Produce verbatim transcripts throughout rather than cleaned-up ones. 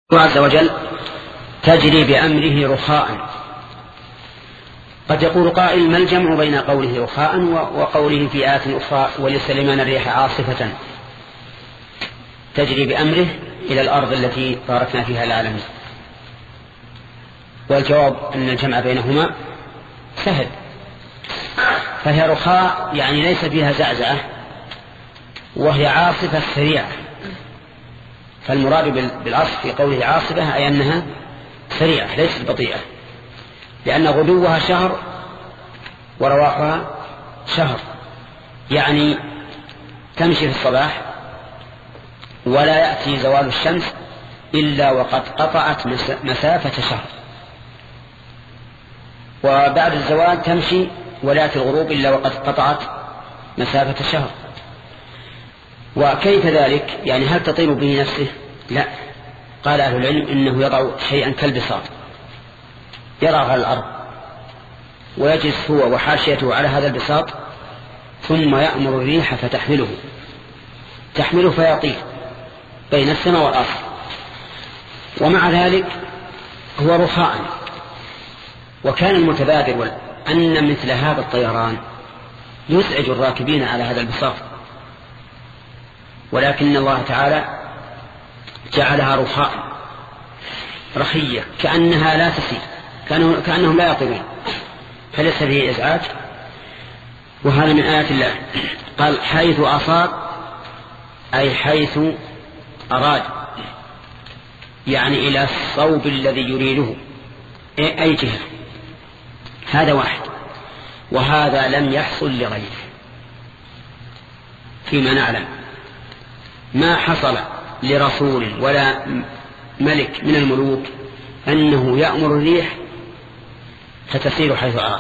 الله عز وجل تجري بأمره رخاء. قد يقول قائل: ما الجمع بين قوله رخاء وقوله في آيات أخرى ولسليمان الريح عاصفة تجري بأمره إلى الأرض التي باركنا فيها العالمين؟ والجواب أن الجمع بينهما سهل، فهي رخاء يعني ليس فيها زعزعة، وهي عاصفة سريعة. فالمراد بالعصف في قوله عاصفة أي أنها سريعة ليست بطيئة، لأن غدوها شهر ورواحها شهر، يعني تمشي في الصباح ولا يأتي زوال الشمس إلا وقد قطعت مسافة شهر، وبعد الزوال تمشي ولا يأتي الغروب إلا وقد قطعت مسافة شهر. وكيف ذلك؟ يعني هل تطير به نفسه؟ لا، قال أهل العلم إنه يضع شيئا كالبساط يرى على الأرض ويجلس هو وحاشيته على هذا البساط، ثم يأمر الريح فتحمله تحمله فيطير بين السماء والأرض، ومع ذلك هو رخاء. وكان المتبادر أن مثل هذا الطيران يزعج الراكبين على هذا البساط، ولكن الله تعالى جعلها رخاء رخية كأنها لا تسير، كأنهم لا يطيرون، فليس فيه إزعاج. وهذا من آيات الله. قال: حيث أصاب أي حيث أراد، يعني إلى الصوب الذي يريده، أي جهة. هذا واحد، وهذا لم يحصل لغيره فيما نعلم. ما حصل لرسول ولا ملك من الملوك أنه يأمر الريح فتسير حيث أراد.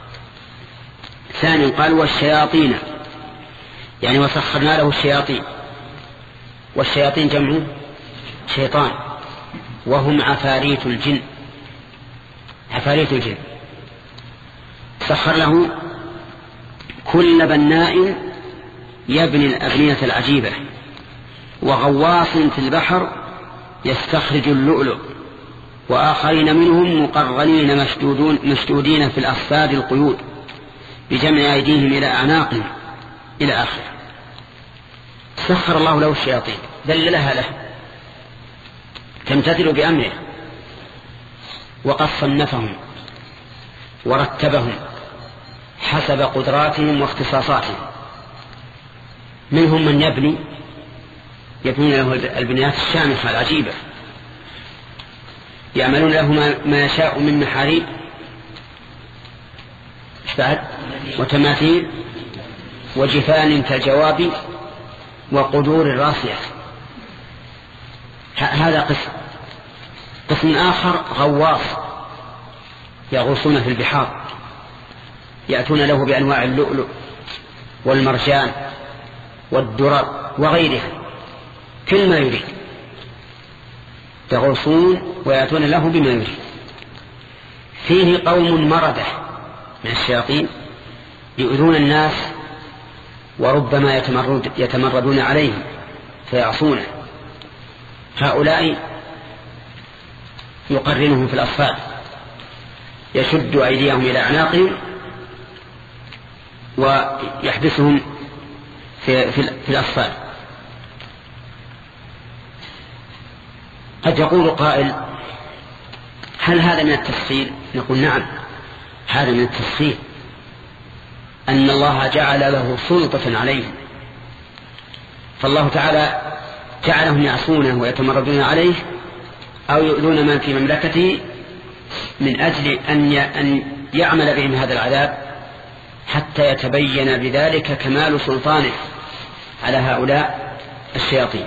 ثانيا قال: والشياطين، يعني وسخرنا له الشياطين. والشياطين جمع شيطان، وهم عفاريت الجن، عفاريت الجن. سخر له كل بناء يبني الأبنية العجيبة، وغواص في البحر يستخرج اللؤلؤ، وآخرين منهم مقرنين مشدودون مشدودين في الأصفاد القيود بجمع أيديهم إلى أعناقهم إلى آخره. سخر الله له الشياطين، ذللها له تمتثل بأمره، وقد صنفهم ورتبهم حسب قدراتهم واختصاصاتهم. منهم من يبني يبنون له البنايات الشامخة العجيبة، يعملون له ما يشاء من محاريب وتماثيل وجفان كالجواب وقدور الراسية. هذا قسم. قسم آخر غواص يغوصون في البحار، يأتون له بأنواع اللؤلؤ والمرجان والدرر وغيرها، كل ما يريد يغوصون ويأتون له بما يريد. فيه قوم مردة من الشياطين يؤذون الناس وربما يتمرد يتمردون عليهم فيعصونه. هؤلاء يقرنهم في الأصفاد، يشد أيديهم إلى أعناقهم ويحبسهم في, في, في الأصفاد. قد يقول قائل: هل هذا من التسخير؟ نقول: نعم، هذا من التسخير، أن الله جعل له سلطة عليهم، فالله تعالى جعلهم يعصونه ويتمردون عليه أو يؤذون من في مملكته من أجل أن يعمل بهم هذا العذاب، حتى يتبين بذلك كمال سلطانه على هؤلاء الشياطين.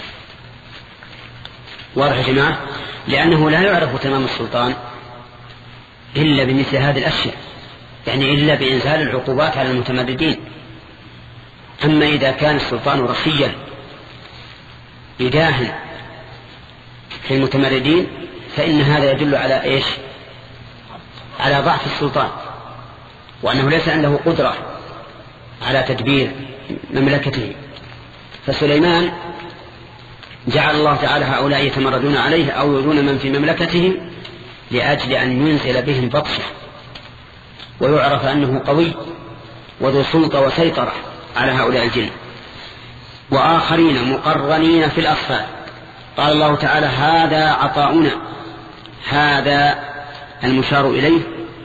واضح يا جماعة؟ لأنه لا يعرف تمام السلطان إلا بمثل هذه الأشياء، يعني إلا بإنزال العقوبات على المتمردين. أما إذا كان السلطان رخيا إداها في المتمردين فإن هذا يدل على إيش؟ على ضعف السلطان، وأنه ليس عنده قدرة على تدبير مملكته. فسليمان جعل الله تعالى هؤلاء يتمردون عليه أو يؤذون من في مملكته لأجل أن ينزل بهم بطشه ويعرف أنه قوي وذو سلطة وسيطرة على هؤلاء الجن. وآخرين مقرنين في الأصفاد. قال الله تعالى هذا عطاؤنا. هذا المشار إليه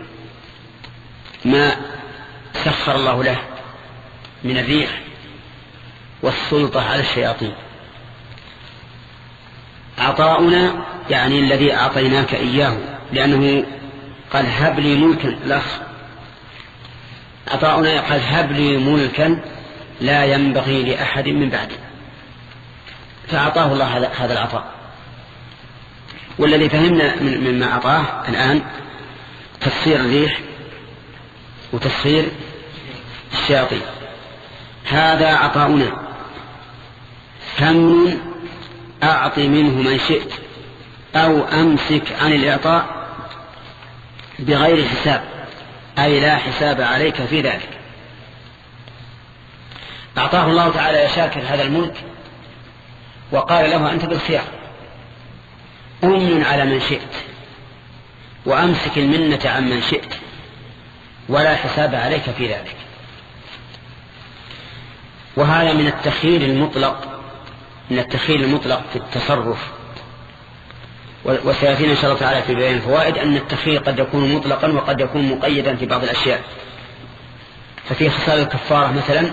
ما سخر الله له من الريح والسلطة على الشياطين. عطاؤنا يعني الذي أعطيناك إياه، لأنه قال هب لي ملكا. الأخ عطاؤنا قال هب لي ملكا لا ينبغي لأحد من بعده، فأعطاه الله هذا العطاء. والذي فهمنا مما أعطاه الآن تسخير الريح وتسخير الشياطين. هذا عطاؤنا فمن أعط منه من شئت أو أمسك عن الإعطاء بغير حساب، أي لا حساب عليك في ذلك. أعطاه الله تعالى يا شاكر هذا الملك وقال له أنت بالخيار، أمن على من شئت وأمسك المنة عن من شئت ولا حساب عليك في ذلك. وهذا من التخيير المطلق من التخيير المطلق في التصرف. وسيأتينا إن شاء الله تعالى في بيان الفوائد أن التخيير قد يكون مطلقا وقد يكون مقيدا في بعض الأشياء. ففي خصال الكفارة مثلا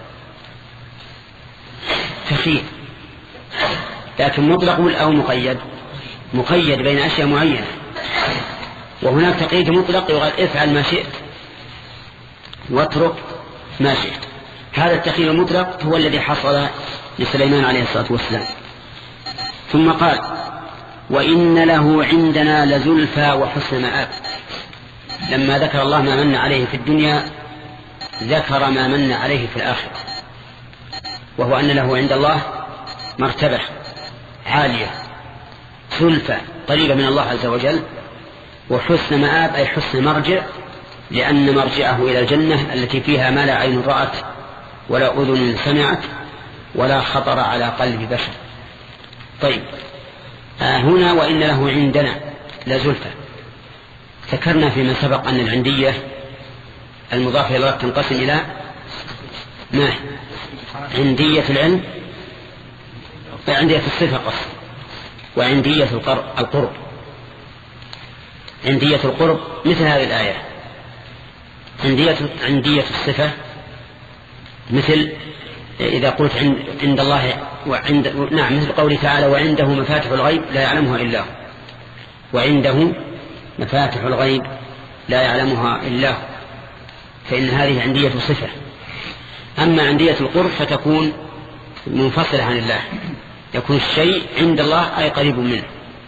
تخيير، لكن مطلق أو مقيد مقيد بين أشياء معينة. وهناك تقييد مطلق يقال افعل ما شئت واترك ما شئت. هذا التخيير المطلق هو الذي حصل لسليمان عليه الصلاة والسلام. ثم قال وإن له عندنا لزلفى وحسن مآب. لما ذكر الله ما من عليه في الدنيا ذكر ما من عليه في الآخرة، وهو أن له عند الله مرتبة عالية زلفى قريبة من الله عز وجل، وحسن مآب أي حسن مرجع، لأن مرجعه إلى الجنة التي فيها ما لا عين رأت ولا أذن سمعت ولا خطر على قلب بشر. طيب آه هنا وإن له عندنا لزلفى. ذكرنا فيما سبق أن العندية المضافة إلى الله تنقسم إلى ما عندية العلم وعندية الصفة قصد وعندية القرب. عندية القرب مثل هذه الآية. عندية, عندية الصفة مثل إذا قلت عند, عند الله وعند نعم مثل قوله تعالى وعنده مفاتح الغيب لا يعلمها إلا هو. وعنده مفاتح الغيب لا يعلمها إلا هو، فإن هذه عندية صفة. أما عندية القرب فتكون منفصلة عن الله، يكون الشيء عند الله أي قريب منه.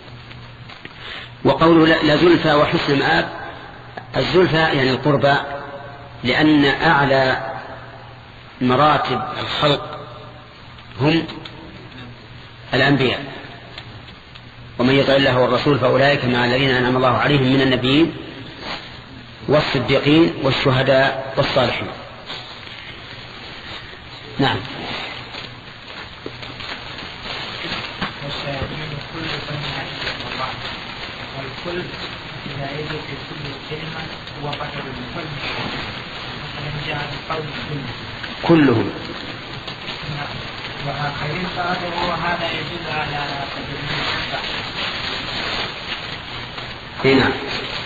وقوله لزلفى وحسن مآب، الزلفى يعني القربى، لأن أعلى مراتب الخلق هم الأنبياء، ومن يطع الله والرسول فأولئك مع الذين أنعم الله عليهم من النبيين والصديقين والشهداء والصالحين. نعم. والكل إذا يجب في كل كلمة هو قدر الكل، مثلا جاء القول كلهم. وآخرين قالوا هذا يدل على قدر الكل. نعم.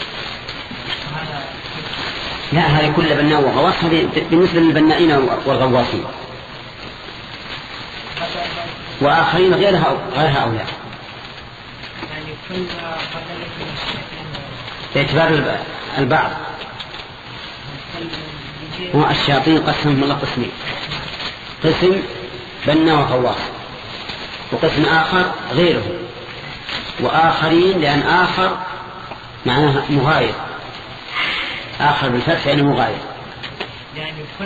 لا هذه كل بناء وغواص، هذه بالنسبة للبنائين والغواصين. وآخرين غيرها غير هؤلاء. يعني كل باعتبار البعض. هو الشياطين قسمهم الله قسمين، قسم بنا وغواص، وقسم آخر غيره، وآخرين لأن آخر معناها مغاير، آخر بالفتح يعني مغاير. يعني كل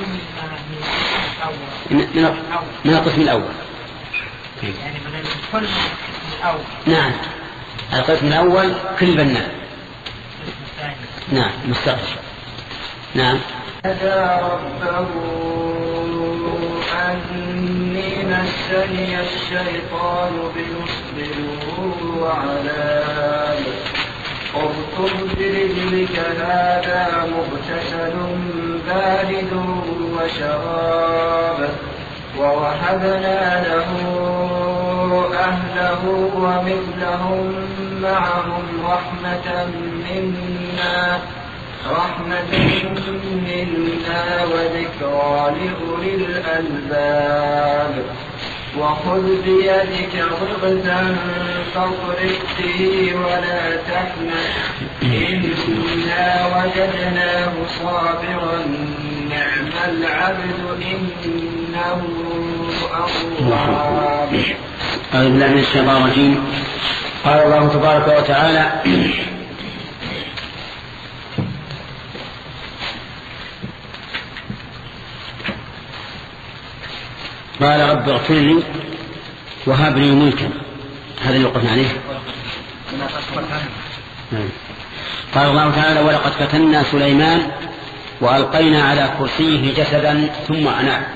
من, من, من القسم الأول. يعني من كل القسم الأول. نعم القسم الأول كل بناء. نعم مستقر. نعم. أتى ربه أن إني مسني الشيطان بنصب وعذاب اركض برجلك هذا مغتسل بارد وشراب ووهبنا له أهله ومثلهم معهم رحمة منا رحمة منا وذكرى لأولي الألباب وخذ بيدك ضغثا فاضرب به ولا تحنث إنا وجدناه صابرا نعم العبد إنه أواب. أعوذ بالله من الشيطان الرجيم. قال الله تبارك وتعالى قال رب اغفر لي وهب لي ملكا. هذا اللي وقفنا عليه. قال الله تعالى ولقد فتنا سليمان وألقينا على كرسيه جسدا ثم أناب.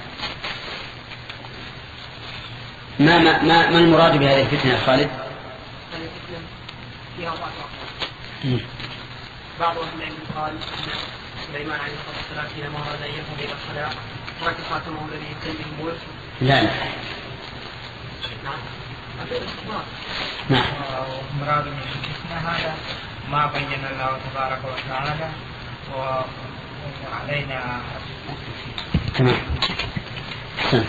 ما, ما, ما, ما المراد بهذه الفتنة يا خالد؟ بعض أهل العلم قال سليمان عليه الصلاة والسلام حينما أراد أن يذهب إلى الصلاة ترك خاتمه الذي يسلم ورثه. لا لا. نعم. مراد من الفتنة هذا ما بين الله تبارك وتعالى وعلينا. تمام. أحسنت.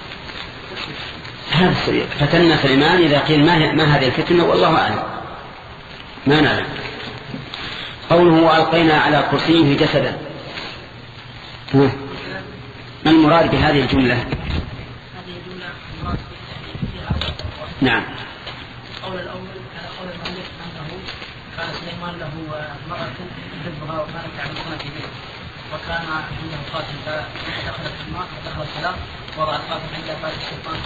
هذا فتنا سليمان إذا قيل ما, ما هذه الفتنة والله أعلم ما نعلم. قوله وألقينا على كرسيه جسدا. ما المراد بهذه الجملة؟ هذه الجملة مراد نعم. قول الأول على قول المؤلف أنه كان سليمان له مرأة تحبها وكانت تعلمها في بيته وكان عنده خاتم فدخلت في الماء ودخل الصلاة وضع الخاتم عند باب الشيطان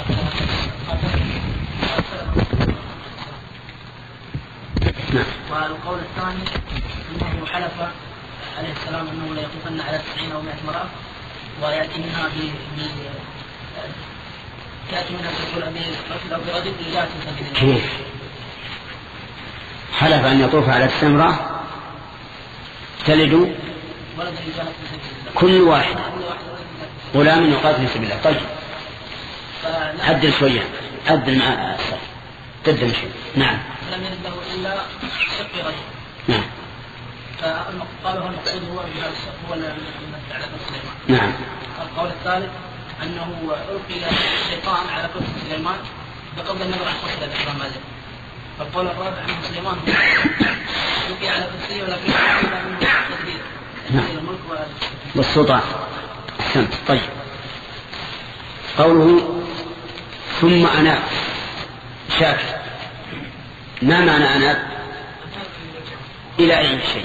نعم. والقول الثاني أنه حلف عليه السلام أنه لا يطوفن على تسعين أو مئة امرأة ويأتي منها ب تأتي منها تقول برجل أو برجل لجاءت سبيل الله. حلف أن يطوف على السمرة تلد كل واحد غلام يقاتل في سبيل الله. طيب عدل شوية عدل مع قدم شيء. نعم. فلم يرد له إلا شق رجل. نعم. فقالوا المقصود هو هو المثل على سليمان. نعم. القول الثالث أنه ألقي الشيطان على كرسي سليمان بقبل النظر عن قصة الإكرام مالك. فالقول الرابع أن سليمان ألقي على كرسيه ولكن إلى منه تدبير الملك والسلطان. أحسنت. طيب قوله ثم أناب شاكر. ما معنى أناب؟ إلى أي شيء؟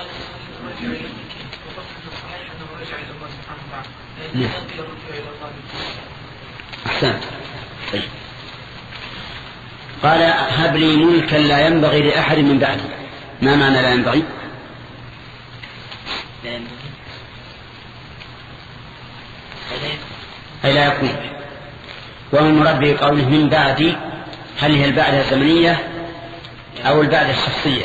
نعم. أحسنت. طيب. قال هب لي ملكا لا ينبغي لأحد من بعدي. ما معنى لا ينبغي؟ أي لا يكون. ومن مراد به قوله من بعدي هل هي البعدة الزمنية أو البعدة الشخصية؟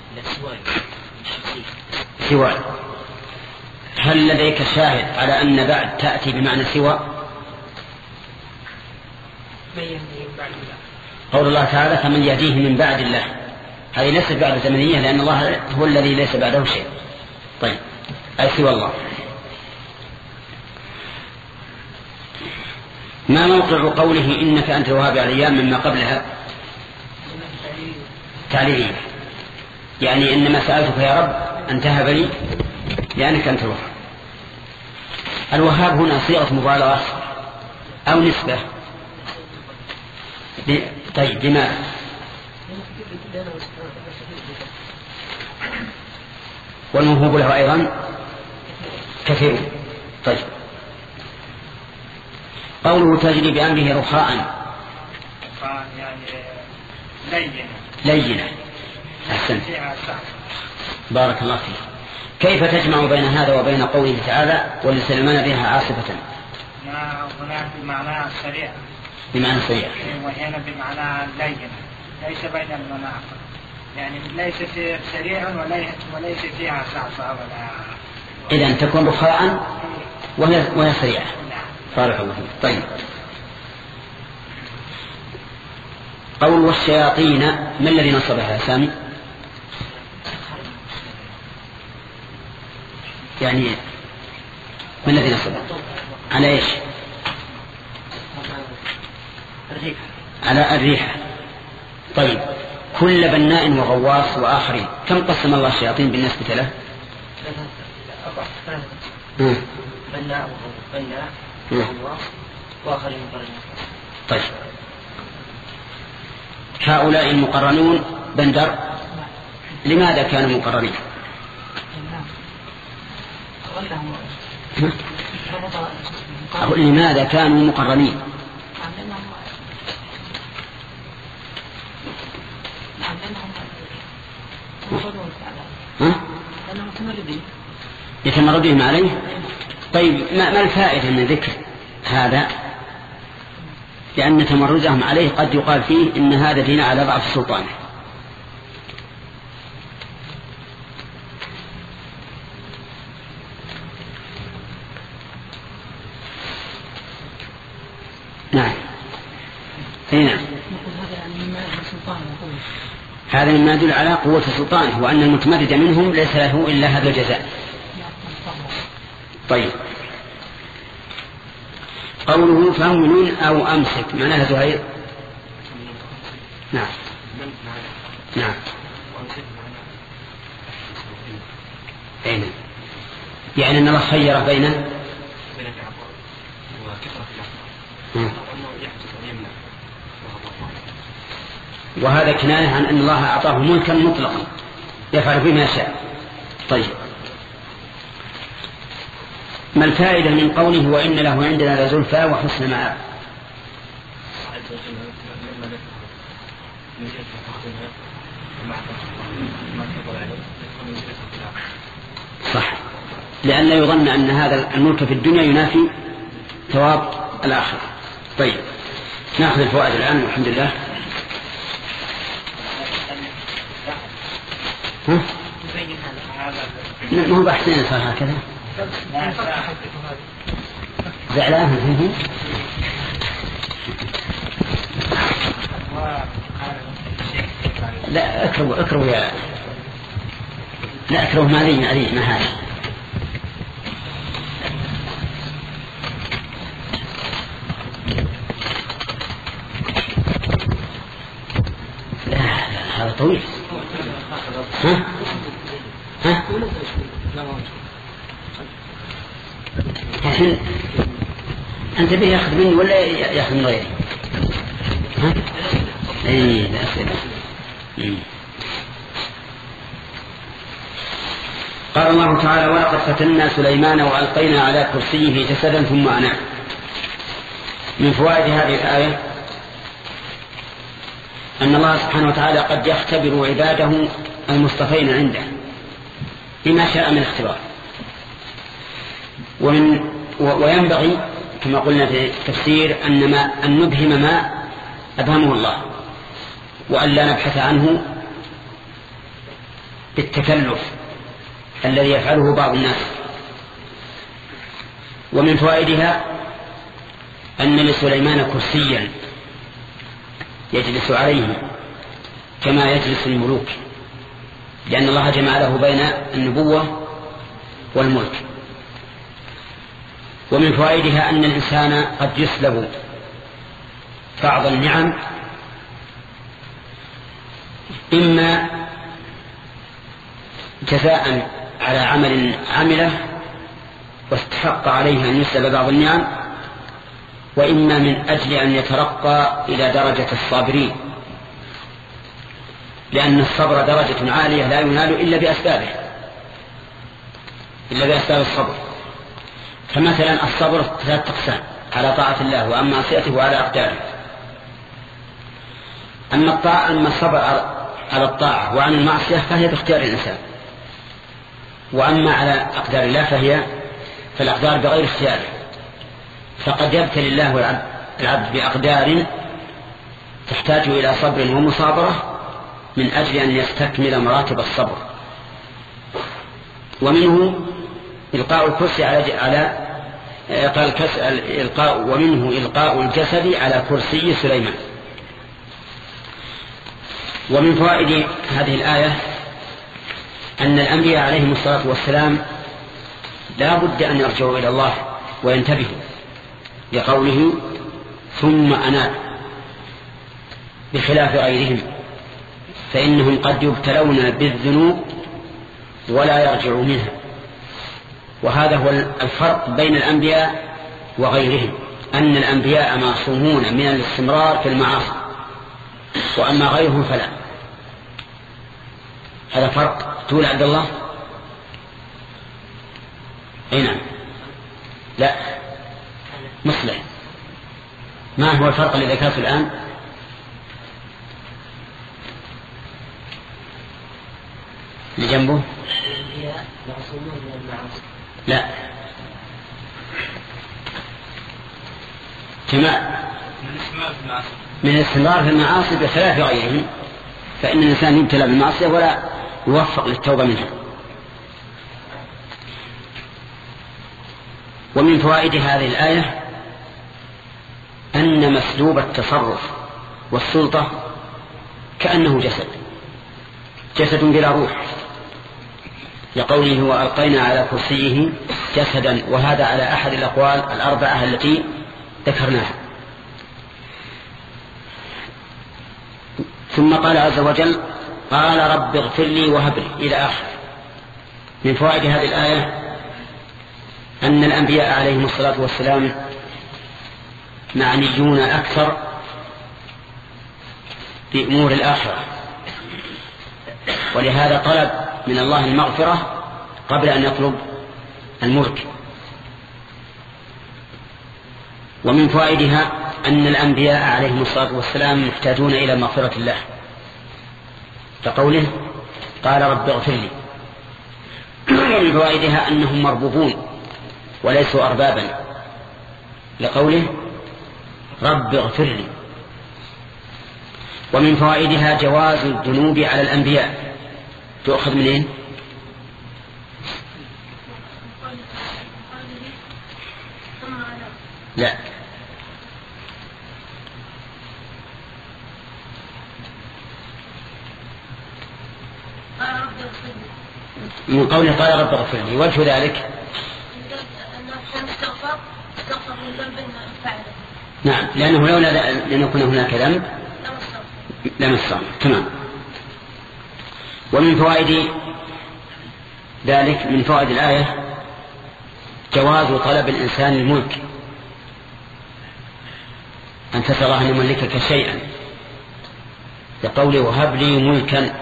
سواء. هل لديك شاهد على أن بعد تأتي بمعنى سوى؟ قول الله تعالى فمن يهديه من بعد الله. هذه ليست بعد زمنية لأن الله هو الذي ليس بعده شيء. طيب أي سوى الله. ما موقع قوله إنك أنت الوهاب على الأيام مما قبلها؟ تعليلية يعني إنما سألتك يا رب أن تهب لي لأنك أنت الوهاب. الوهاب هنا صيغة مبالغة أو نسبة. طيب لماذا؟ والموهوب له أيضا كثير. طيب قوله تجري بأمره رخاء لينة. أحسنت. بارك الله فيك. كيف تجمع بين هذا وبين قوله تعالى ولسلمان بها عاصفة؟ ما هنا بمعنى سريع. بمعنى سريع. وهنا بمعنى لين، ليس بين المناطق، يعني ليس في سريع وليس فيها صعصع ولا. إذا تكون رخاء وهي وهي سريعة. بارك الله فيك. طيب. قول والشياطين، ما الذي نصبها سامي؟ يعني ما الذي نصبها؟ على ايش؟ على الريحة. طيب، كل بناء وغواص وآخرين، كم قسم الله الشياطين بالنسبة له؟ بناء وغواص وآخرين مقرنون. طيب، هؤلاء المقرنون بندر لماذا كانوا مقرنين؟ أقول لماذا كانوا مقرنين؟ يتمردهم عليه. طيب، ما الفائدة من ذكر هذا؟ لأن تمردهم عليه قد يقال فيه إن هذا دين على ضعف سلطانه. نعم. أي نعم. هذا مما يدل على قوة سلطانه، وأن المتمرد منهم ليس له إلا هذا الجزاء. طيب، قوله فهمل أو أمسك، معناها زهير. نعم نعم. أين يعني أن الله خير بينه وهذا كناية عن أن الله أعطاه ملكا مطلقا يفعل فيه ما شاء. طيب، ما الفائدة من قوله وإن له عندنا لزلفى وحسن مآب؟ صح، لأن لا يظن أن هذا الملك في الدنيا ينافي ثواب الآخرة. طيب، نأخذ الفوائد الآن والحمد لله. ها؟ ما هو بحثين صار هكذا زعلان فيه. لا اكرهوا اكرهوا يا لا اكرهوا ما لي ما لي ما هذا. لا لا هذا طويل. ها ها الحين أنت به يأخذ مني ولا يأخذ من غيري؟ ها؟ إيه لا أسئلة. قال الله تعالى ولقد فتنا سليمان وألقينا على كرسيه جسدا ثم أناب. من فوائد هذه الآية أن الله سبحانه وتعالى قد يختبر عباده المصطفين عنده بما شاء من اختبار، ومن وينبغي كما قلنا في التفسير أن, ما أن نبهم ما أبهمه الله، وأن لا نبحث عنه بالتكلف الذي يفعله بعض الناس. ومن فوائدها أن لسليمان كرسيا يجلس عليه كما يجلس الملوك، لأن الله جمع له بين النبوة والملك. ومن فوائدها أن الإنسان قد يسلب بعض النعم إما جزاء على عمل عمله واستحق عليه أن يسلب بعض النعم، وإما من أجل أن يترقى إلى درجة الصابرين، لأن الصبر درجة عالية لا ينال إلا بأسبابه إلا بأسباب الصبر. فمثلا الصبر ثلاث أقسام: على طاعة الله وعن معصيته وعلى أقداره. أما الطاعة أما الصبر على الطاعة وعن المعصية فهي باختيار الإنسان، وأما على أقدار الله فهي فالأقدار بغير اختياره. فقد يبتلي الله العبد بأقدار تحتاج إلى صبر ومصابرة من أجل أن يستكمل مراتب الصبر. ومنه إلقاء الكرسي على على إلقاء ومنه إلقاء الجسد على كرسي سليمان. ومن فوائد هذه الآية أن الأنبياء عليهم الصلاة والسلام لا بد أن يرجعوا إلى الله وينتبهوا لقوله ثم أناب، بخلاف غيرهم فإنهم قد يبتلون بالذنوب ولا يرجعوا منها. وهذا هو الفرق بين الأنبياء وغيرهم، أن الأنبياء معصومون من الاستمرار في المعاصي، وأما غيرهم فلا. هذا فرق. تقول عبد الله؟ أي نعم. لا مصلح. ما هو الفرق الذي ذكرته الآن؟ اللي جنبه لا جماعة من الاستمرار في المعاصي بخلاف غيرهم، فإن الإنسان يبتلى بالمعصية ولا يوفق للتوبة منها. ومن فوائد هذه الآية أن مسلوب التصرف والسلطة كأنه جسد جسد بلا روح، لقوله وألقينا على كرسيه جسدا، وهذا على أحد الأقوال الأربعة التي ذكرناها. ثم قال عز وجل قال رب اغفر لي وهب لي إلى آخر. من فوائد هذه الآية أن الأنبياء عليهم الصلاة والسلام معنيون أكثر بأمور الآخرة، ولهذا طلب من الله المغفرة قبل أن يطلب الملك. ومن فوائدها أن الأنبياء عليهم الصلاة والسلام محتاجون إلى مغفرة الله، كقوله قال رب اغفر لي. ومن فوائدها أنهم مربوبون وليسوا أربابا، لقوله رب اغفر لي. ومن فوائدها جواز الذنوب على الأنبياء. تؤخذ منين؟ لا من قوله قال رب اغفر لي. وجه ذلك نعم، لأنه لولا لأن يكون هناك ذنب لمسه. تمام. ومن فوائد ذلك من فوائد الآية جواز طلب الإنسان الملك، أن تسأل الله أن يملكك شيئا، لقوله وهب لي ملكا.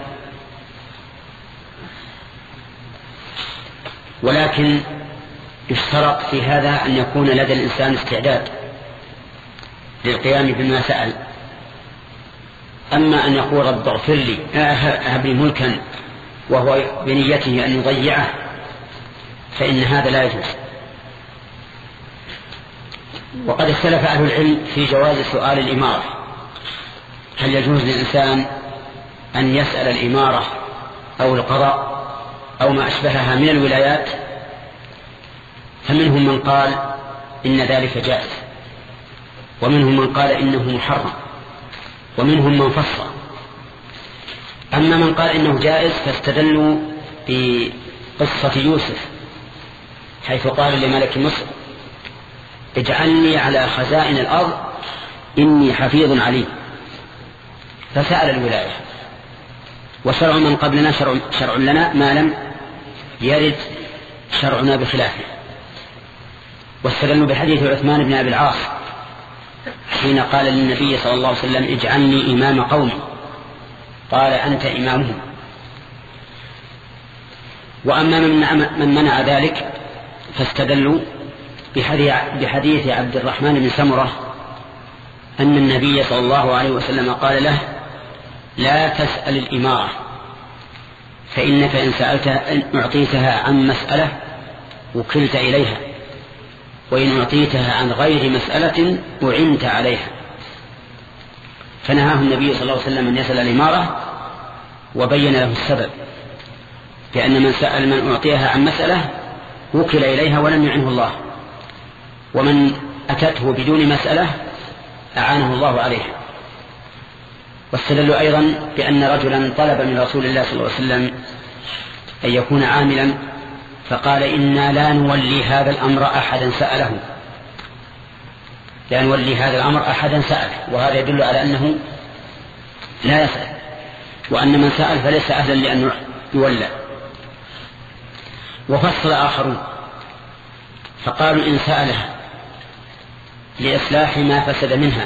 ولكن يشترط في هذا أن يكون لدى الإنسان استعداد للقيام بما سأل. أما أن يقول رب اغفر لي هب لي ملكا وهو بنيته أن يضيعه فإن هذا لا يجوز. وقد اختلف أهل العلم في جواز سؤال الإمارة، هل يجوز للإنسان أن يسأل الإمارة أو القضاء أو ما أشبهها من الولايات؟ فمنهم من قال إن ذلك جائز، ومنهم من قال إنه محرم، ومنهم من فصل. أما من قال إنه جائز فاستدلوا بقصة يوسف حيث قال لملك مصر اجعلني على خزائن الأرض إني حفيظ عليم، فسأل الولاية. وشرع من قبلنا شرع, شرع لنا ما لم يرد شرعنا بخلافه. واستدلوا بحديث عثمان بن أبي العاص حين قال للنبي صلى الله عليه وسلم اجعلني إمام قومي، قال أنت إمامهم. وأما من منع ذلك فاستدلوا بحديث عبد الرحمن بن سمرة أن النبي صلى الله عليه وسلم قال له لا تسأل الإمارة، فإنك إن سألتها إن أعطيتها عن مسألة وكلت إليها، وإن أعطيتها عن غير مسألة أعنت عليها. فنهاه النبي صلى الله عليه وسلم أن يسأل الإمارة، وبين له السبب، بأن من سأل من أعطيها عن مسألة وكل إليها ولم يعنه الله، ومن أتته بدون مسألة أعانه الله عليها. واستدلوا أيضا بأن رجلا طلب من رسول الله صلى الله عليه وسلم أن يكون عاملا، فقال إنا لا نولي هذا الأمر أحدا سأله، لا نولي هذا الأمر أحدا سأله، وهذا يدل على أنه لا يسأل، وأن من سأل فليس أهلا لأن يولى. وفصل آخرون فقالوا إن سألها لإصلاح ما فسد منها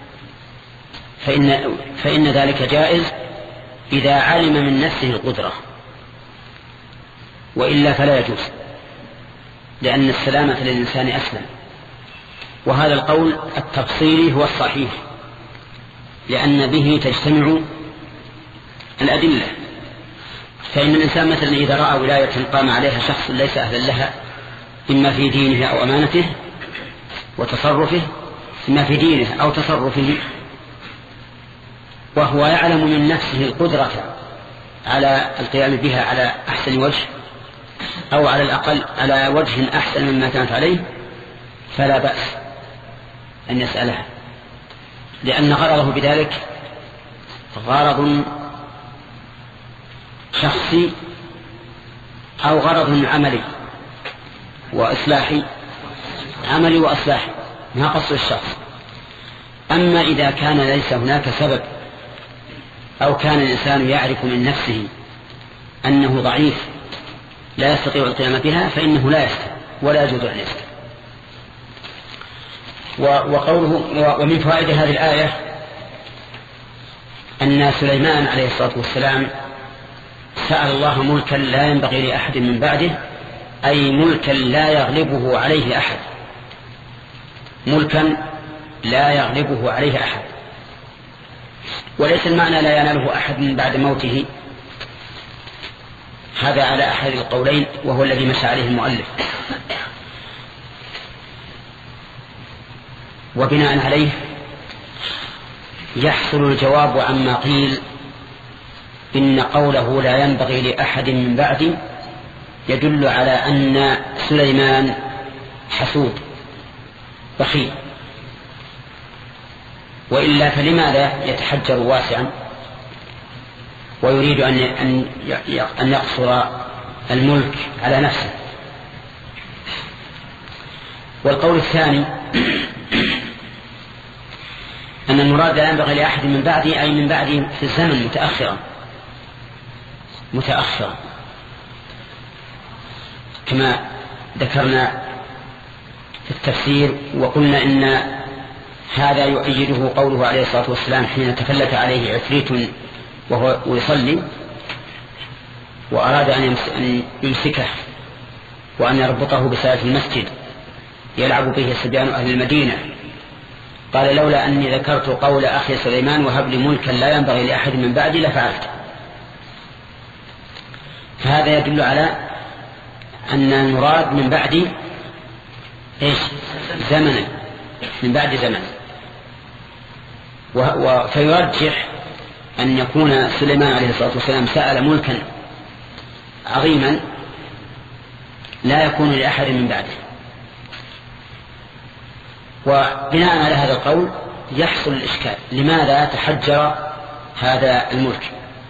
فإن, فإن ذلك جائز إذا علم من نفسه القدرة، وإلا فلا يجوز، لأن السلامة للإنسان أسلم. وهذا القول التفصيلي هو الصحيح، لأن به تجتمع الأدلة. فإن الإنسان مثلا إذا رأى ولاية قام عليها شخص ليس أهلا لها، إما في دينه أو أمانته وتصرفه، إما في دينه أو تصرفه، وهو يعلم من نفسه القدرة على القيام بها على أحسن وجه، أو على الأقل على وجه أحسن مما كانت عليه، فلا بأس أن يسألها، لأن غرضه بذلك غرض شخصي أو غرض عملي وإصلاحي، عملي وإصلاحي، ما قصد الشخص. أما إذا كان ليس هناك سبب، أو كان الإنسان يعرف من نفسه أنه ضعيف لا يستطيع القيام بها، فإنه لا يسأل ولا يجوز أن يسأل. وقوله ومن فوائد هذه الآية أن سليمان عليه الصلاة والسلام سأل الله ملكا لا ينبغي لأحد من بعده، أي ملكا لا يغلبه عليه أحد، ملكا لا يغلبه عليه أحد. وليس المعنى لا يناله أحد من بعد موته، هذا على أحد القولين وهو الذي مشى عليه المؤلف. وبناء عليه يحصل الجواب عما قيل إن قوله لا ينبغي لأحد من بعدي يدل على أن سليمان حسود بخيل، وإلا فلماذا يتحجر واسعا ويريد أن أن يقصر الملك على نفسه؟ والقول الثاني أن المراد لا ينبغي لأحد من بعدي، أي من بعدي في الزمن متأخرا متأخرا كما ذكرنا في التفسير. وقلنا إن هذا يؤيده قوله عليه الصلاة والسلام حين تفلت عليه عفريت وهو يصلي وأراد أن يمسكه وأن يربطه بسالة المسجد يلعب به صبيان أهل المدينة، قال لولا أني ذكرت قول أخي سليمان وهب لي ملكا لا ينبغي لأحد من بعدي لفعلت. فهذا يدل على أن المراد من بعد إيش؟ زمنا، من بعد زمن. فيرجح أن يكون سليمان عليه الصلاة والسلام سأل ملكا عظيما لا يكون لأحد من بعده. وبناء على هذا القول يحصل الإشكال، لماذا تحجر هذا الملك؟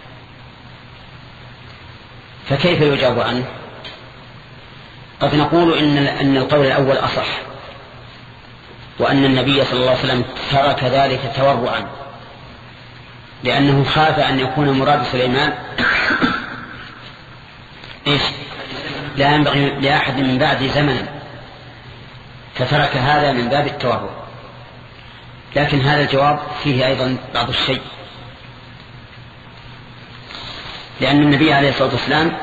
فكيف يجاب عنه؟ قد نقول إن, أن القول الأول أصح، وأن النبي صلى الله عليه وسلم ترك ذلك تورعا، لأنه خاف أن يكون مراد سليمان إيش؟ لا ينبغي لأحد من بعد زمنا، فترك هذا من باب التورع. لكن هذا الجواب فيه أيضا بعض الشيء، لأن النبي عليه الصلاة والسلام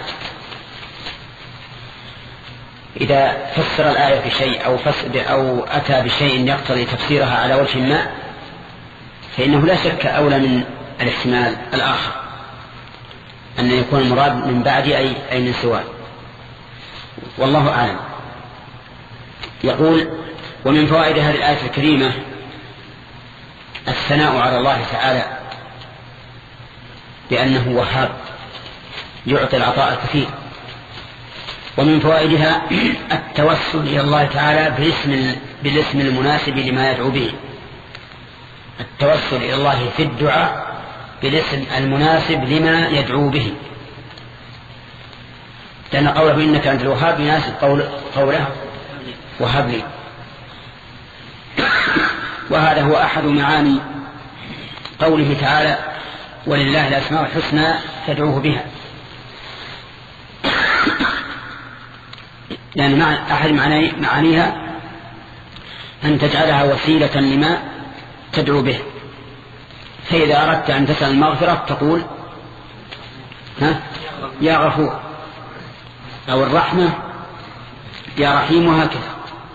إذا فسر الآية بشيء أو, أو أتى بشيء يقتضي تفسيرها على وجه ما، فإنه لا شك أولى من الاحتمال الآخر أن يكون المراد من بعد أي, أي من سواه، والله أعلم. يقول ومن فوائد هذه الآية الكريمة الثناء على الله تعالى بأنه وهاب يعطي العطاء الكثير. ومن فوائدها التوسل إلى الله تعالى بالاسم, بالاسم المناسب لما يدعو به، التوسل إلى الله في الدعاء بالاسم المناسب لما يدعو به، لأن قوله إنك أنت الوهاب يناسب قول قوله وهب لي. وهذا هو أحد معاني قوله تعالى ولله الأسماء الحسنى فادعوه بها، لأن يعني أحد معانيها أن تجعلها وسيلة لما تدعو به. فإذا أردت أن تسأل المغفرة تقول ها يا غفور، أو الرحمة يا رحيم، وهكذا.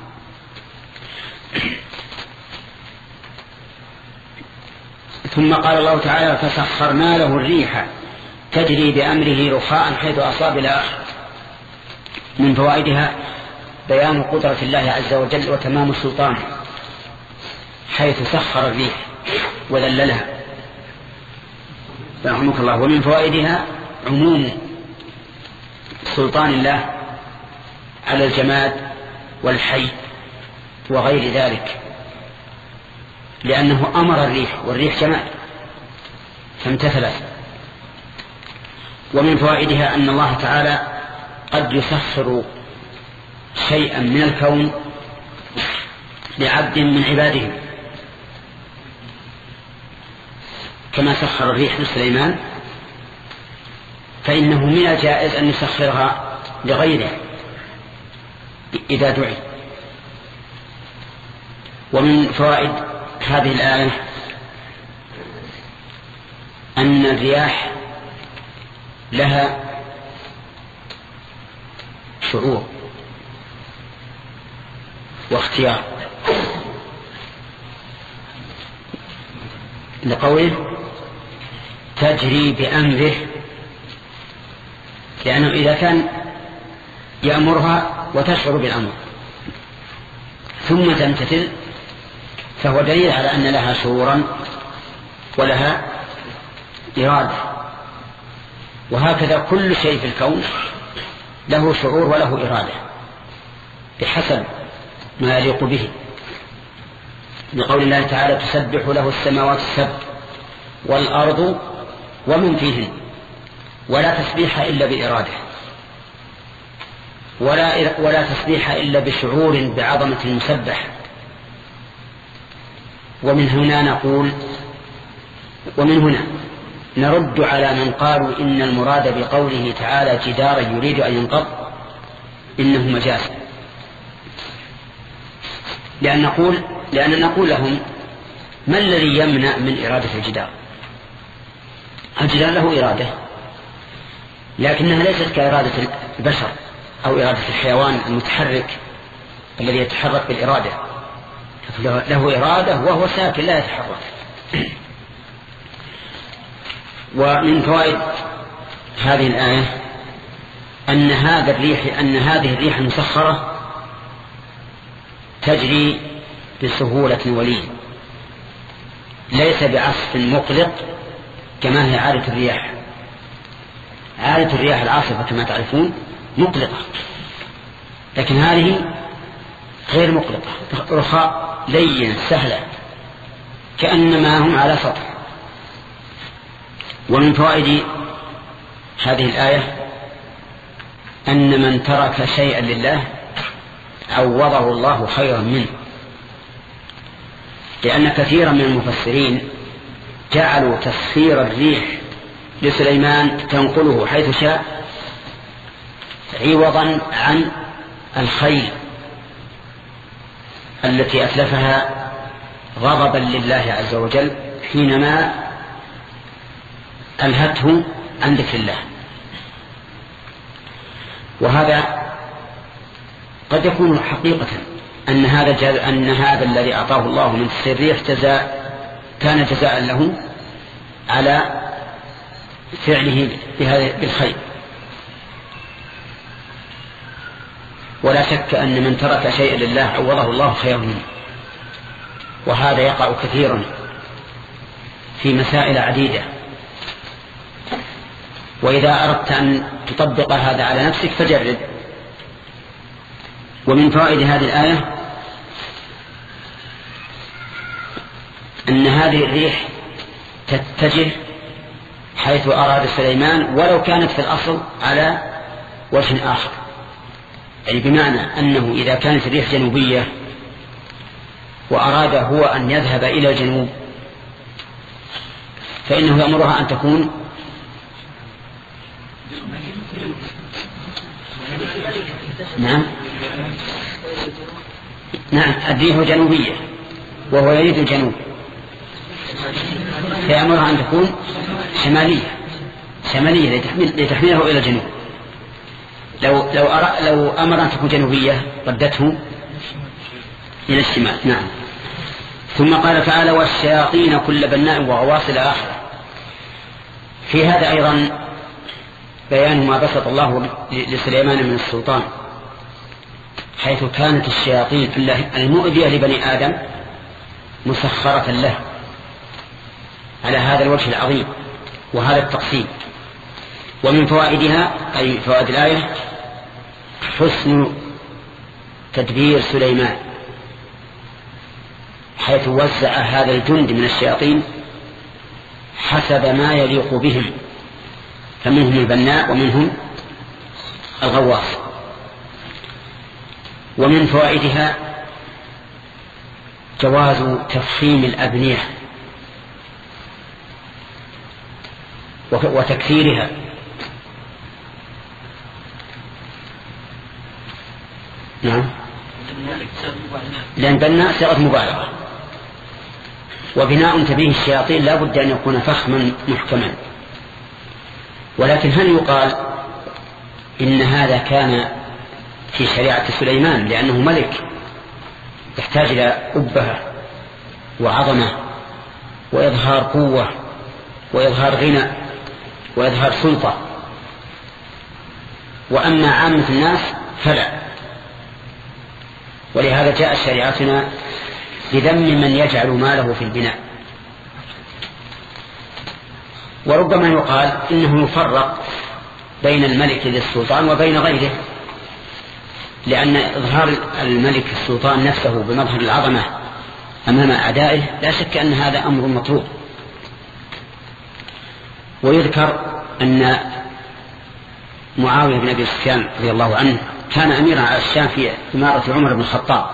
ثم قال الله تعالى فسخرنا له الريح تجري بأمره رخاء حيث أصاب إلى آخر. من فوائدها بيان قدرة الله عز وجل وتمام سلطانه حيث سخر الريح وذللها رحمك الله. ومن فوائدها عموم سلطان الله على الجماد والحي وغير ذلك، لأنه أمر الريح والريح جماد فامتثلت. ومن فوائدها أن الله تعالى قد يسخر شيئا من الكون لعبد من عباده، كما سخر الريح لسليمان، فإنه من الجائز أن يسخرها لغيره إذا دعي. ومن فوائد هذه الآية أن الرياح لها شعور واختيار، لقوله تجري بأمره، لأنه إذا كان يأمرها وتشعر بالأمر ثم تمتثل فهو دليل على أن لها شعورا ولها إرادة. وهكذا كل شيء في الكون له شعور وله إرادة بحسب ما يليق به، لقول الله تعالى تسبح له السماوات السبع والأرض ومن فيهن، ولا تسبيح إلا بإرادة، ولا, ولا تسبيح إلا بشعور بعظمة المسبح. ومن هنا نقول ومن هنا نرد على من قالوا إن المراد بقوله تعالى جدارا يريد أن ينقض إنه مجاز، لأن نقول لأن نقول لهم ما الذي يمنع من إرادة الجدار؟ الجدار له إرادة لكنها ليست كإرادة البشر أو إرادة الحيوان المتحرك الذي يتحرك بالإرادة، له إرادة وهو ساكن لا يتحرك. ومن فوائد هذه الآية أن هذا الريح أن هذه الريح المسخرة تجري بسهولة ولين، ليس بعصف مقلق كما هي عادة الرياح. عادة الرياح العاصفة كما تعرفون مقلقة، لكن هذه غير مقلقة، رخاء لين سهلة كأنما هم على سطح. ومن فوائد هذه الآية أن من ترك شيئا لله عوضه الله خيرا منه، لأن كثيرا من المفسرين جعلوا تسخير الريح لسليمان تنقله حيث شاء عوضا عن الخيل التي أتلفها غضبا لله عز وجل حينما ألهته عن ذكر الله. وهذا قد يكون حقيقة أن هذا أن هذا الذي أعطاه الله من الريح جزاء كان جزاء له على فعله بهذا بالخير. ولا شك أن من ترك شيئا لله عوضه الله خيرا منه، وهذا يقع كثيرا في مسائل عديدة. وإذا أردت أن تطبق هذا على نفسك فجرب. ومن فوائد هذه الآية أن هذه الريح تتجه حيث أراد سليمان ولو كانت في الأصل على وجه آخر، يعني بمعنى أنه إذا كانت الريح جنوبية وأراد هو أن يذهب إلى الجنوب فإنه يأمرها أن تكون نعم نعم الريح جنوبية وهو يريد الجنوب، فيأمرها أن تكون شمالية شمالية لتحمله إلى الجنوب. لو لو أرى لو أمر أن تكون جنوبية ردته إلى الشمال. نعم. ثم قال تعالى: والشياطين كل بناء وغواص إلى آخره. في هذا أيضا بيان ما بسط الله لسليمان من السلطان، حيث كانت الشياطين المؤذية لبني آدم مسخرة له على هذا الوجه العظيم وهذا التقسيم. ومن فوائدها أي فوائد الآية حسن تدبير سليمان، حيث وزع هذا الجند من الشياطين حسب ما يليق بهم، فمنهم البناء ومنهم الغواص. ومن فوائدها جواز تفخيم الأبنية وتكثيرها، نعم، لأن بناء صيغة مبالغة، وبناء تبيه الشياطين لا بد أن يكون فخما محكما. ولكن هل يقال إن هذا كان في شريعة سليمان لأنه ملك يحتاج إلى أبهة وعظمة وإظهار قوة وإظهار غنى وإظهار سلطة، وأما عامة الناس فلا؟ ولهذا جاء شريعتنا بذم من يجعل ماله في البناء. وربما يقال إنه يفرق بين الملك ذي السلطان وبين غيره، لأن إظهار الملك السلطان نفسه بمظهر العظمة أمام أعدائه لا شك أن هذا أمر مطلوب. ويذكر أن معاوية بن أبي سفيان رضي الله عنه كان أميرا على الشام في إمارة عمر بن الخطاب،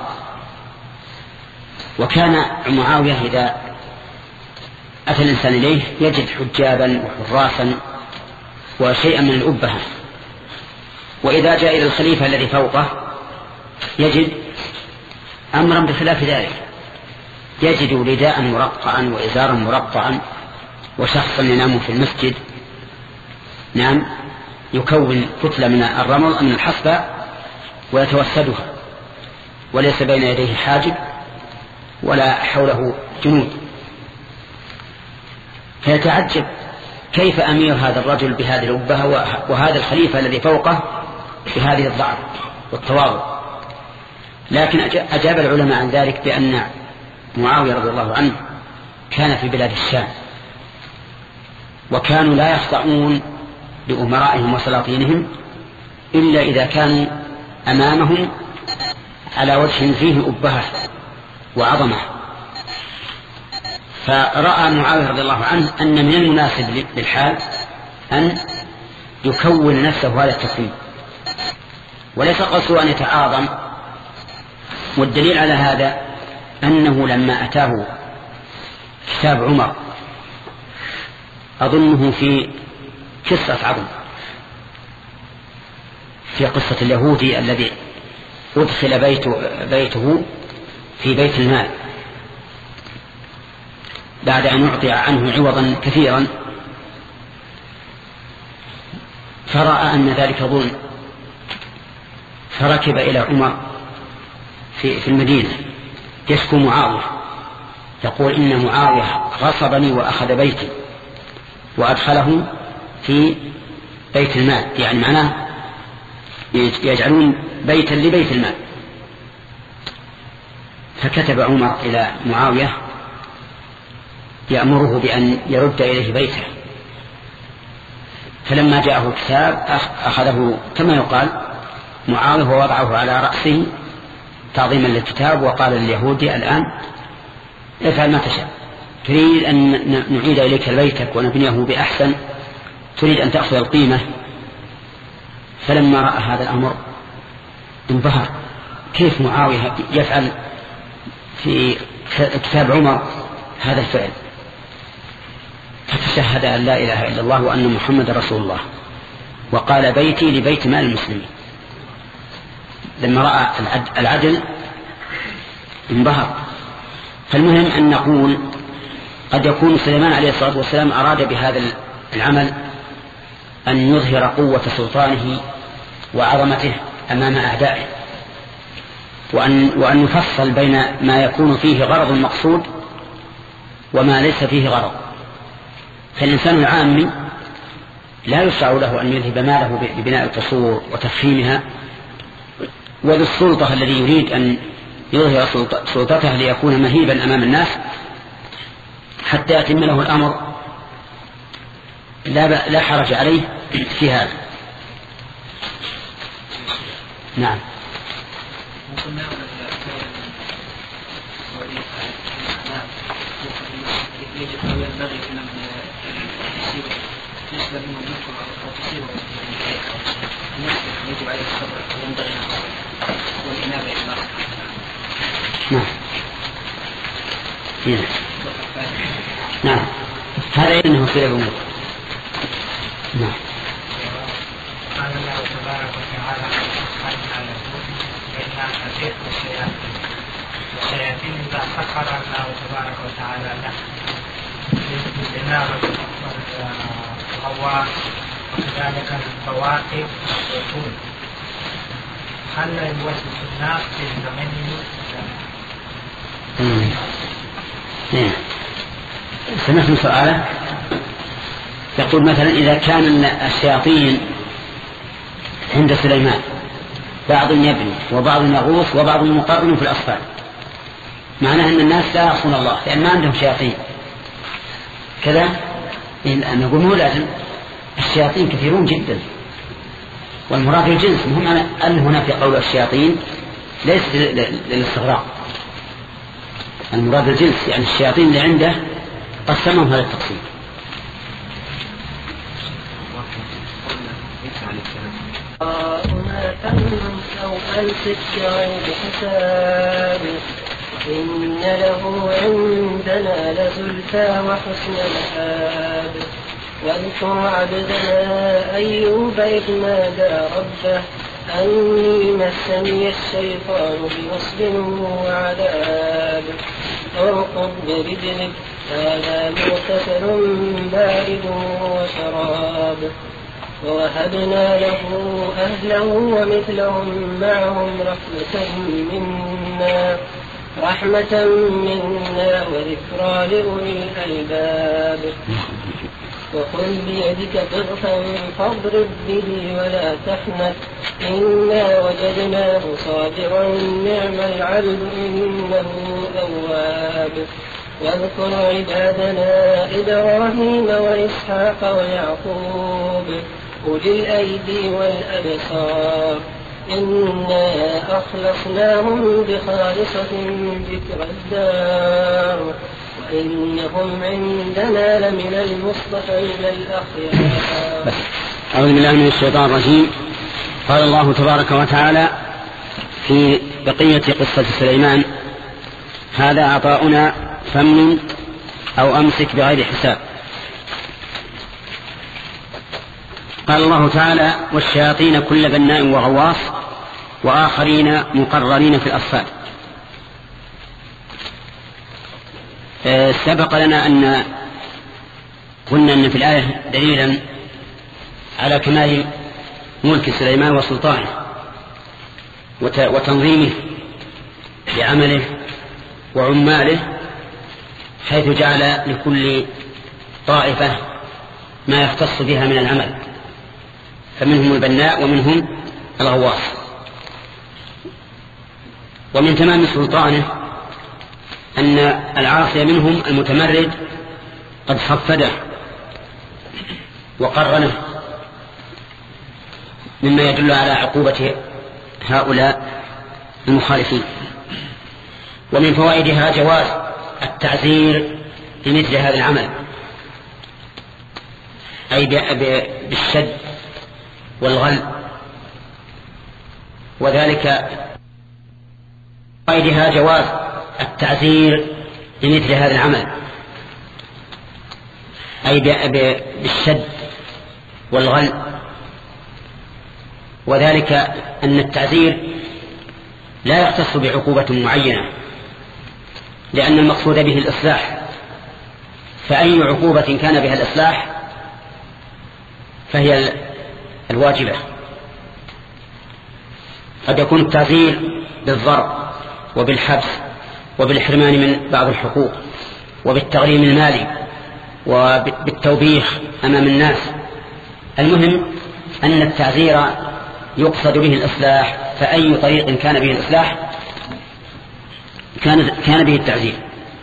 وكان معاوية إذا أتى الإنسان إليه يجد حجابا وحراسا وشيئا من الأبهة، وإذا جاء إلى الخليفة الذي فوقه يجد أمرا بخلاف ذلك، يجد رداء مرقعا وإزارا مرقعا وشخصا ينام في المسجد، نعم، يكون كتلة من الرمل من الحصبة ويتوسدها، وليس بين يديه حاجب ولا حوله جنود. فيتعجب كيف أمير هذا الرجل بهذه الأبهة وهذا الخليفة الذي فوقه بهذه الضعف والتواضع. لكن أجاب العلماء عن ذلك بأن معاوية رضي الله عنه كان في بلاد الشام، وكانوا لا يخضعون لأمرائهم وسلاطينهم إلا إذا كانوا أمامهم على وجه فيه أبهة وعظمة. فرأى معاوية رضي الله عنه أن من المناسب للحال أن يكون نفسه هذا التكوين، وليس قصده أن يتعاظم. والدليل على هذا أنه لما أتاه كتاب عمر أظنه في قصة عظم، في قصة اليهودي الذي أدخل بيته, بيته في بيت المال بعد أن يعطي عنه عوضا كثيرا، فرأى أن ذلك ظلم، فركب إلى عمر في, في المدينة يشكو معاوية، يقول إن معاوية غصبني وأخذ بيتي وأدخله في بيت المال، يعني معناه يجعلون بيتا لبيت المال. فكتب عمر إلى معاوية يأمره بأن يرد إليه بيته، فلما جاءه الكتاب أخذه كما يقال معاوية ووضعه على رأسه تعظيما للكتاب، وقال لليهودي الآن افعل ما تشاء، تريد أن نعيد إليك بيتك ونبنيه بأحسن، تريد أن تأخذ القيمة. فلما رأى هذا الأمر انبهر، كيف معاوية يفعل في كتاب عمر هذا الفعل؟ فتشهد أن لا إله إلا الله وأن محمد رسول الله، وقال بيتي لبيت مال المسلمين. لما رأى العدل انبهر. فالمهم أن نقول قد يكون سليمان عليه الصلاة والسلام أراد بهذا العمل أن يظهر قوة سلطانه وعظمته أمام أعدائه، وأن, وأن يفصل بين ما يكون فيه غرض مقصود وما ليس فيه غرض. فالإنسان العامي لا يشرع له أن يذهب ماله ببناء القصور وتفخيمها، وذو السلطة الذي يريد أن يظهر سلطته ليكون مهيبا أمام الناس حتى يتم له الأمر لا, لا حرج عليه في هذا. نعم. يجب عليه الصبر وينبغي والإنابة إلى الله. نعم. نعم. هذا إنه خير الأمور. نعم. قال الله تبارك وتعالى على إن حسيت الشياطين الشياطين إذا سخر الله تبارك وتعالى له بالبناء والغواص وكذلك الفواكه والزيتون، هل يوسوس الناس في زمنه؟ سمعت سؤاله يقول مثلا إذا كان الشياطين عند سليمان بعض يبني وبعض يغوص وبعض مقرن في الأصفاد، معناه أن الناس لا يعصون الله لأن ما عندهم شياطين كذا؟ نقول مو لازم، الشياطين كثيرون جدا والمراد الجنس. مهم أن هنا في قول الشياطين ليس للاستغراق، المراد الجنس، يعني الشياطين اللي عنده قسمهم هذا التقسيم. ما تمنن أو أمسك بغير حساب إن له عندنا لزلفى وحسن مآب. واذكر عبدنا أيوب إذ نادى ربه أني مسني الشيطان بنصب وعذاب. اركض برجلك هذا مغتسل بارد وشراب. ووهبنا له أهله ومثلهم معهم رحمة منا رحمة منا وذكرى لأولي الألباب. وخذ بيدك ضغطا فاضرب به ولا تحنث إنا وجدناه صابرا نعم العبد إنه أواب. واذكر عبادنا إبراهيم وإسحاق ويعقوب أولي الأيدي والأبصار إنا أخلصناهم بخالصة ذكر الدار وإنهم عندنا لمن المصطفين الأخيار. أعوذ بالله من الشيطان الرجيم. قال الله تبارك وتعالى في بقية قصة سليمان: هذا عطاؤنا فمن أو أمسك بغير حساب. قال الله تعالى: والشياطين كل بناء وغواص وآخرين مقررين في الأصفاد. سبق لنا أن قلنا أن في الآية دليلا على كمال ملك سليمان وسلطانه وتنظيمه لعمله وعماله، حيث جعل لكل طائفة ما يختص بها من العمل، فمنهم البناء ومنهم الغواص. ومن تمام سلطانه أن العاصي منهم المتمرد قد خفده وقرنه، مما يدل على عقوبة هؤلاء المخالفين. ومن فوائدها جواز التعزير بمثل هذا العمل، أي بالشد والغل، وذلك فوائدها جواز التعزير بمثل هذا العمل، أي بالشد والغل، وذلك أن التعزير لا يختص بعقوبة معينة، لأن المقصود به الإصلاح، فأي عقوبة كان بها الإصلاح فهي الواجبة. قد يكون التعزير بالضرب وبالحبس وبالحرمان من بعض الحقوق وبالتغريم المالي وبالتوبيخ أمام الناس. المهم أن التعزير يقصد به الإصلاح، فأي طريق كان به الإصلاح كان كان به التعزير.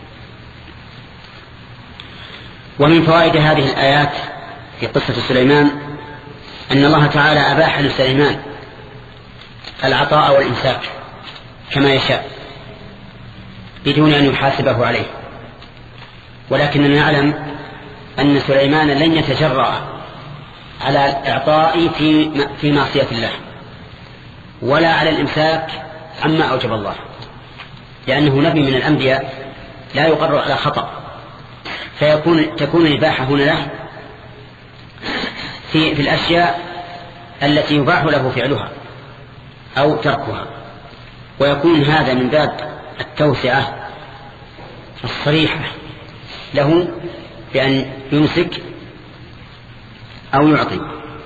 ومن فوائد هذه الآيات في قصة سليمان أن الله تعالى أباح لسليمان العطاء والإمساك كما يشاء بدون أن يحاسبه عليه، ولكننا نعلم أن سليمان لن يتجرأ على الإعطاء في في معصية الله ولا على الإمساك عما أوجب الله، لأنه نبي من الأنبياء لا يقر على خطأ، فيكون تكون الإباحة هنا له في, في الأشياء التي يباح له فعلها أو تركها، ويكون هذا من باب التوسعة الصريحة له بأن يمسك أو يعطي.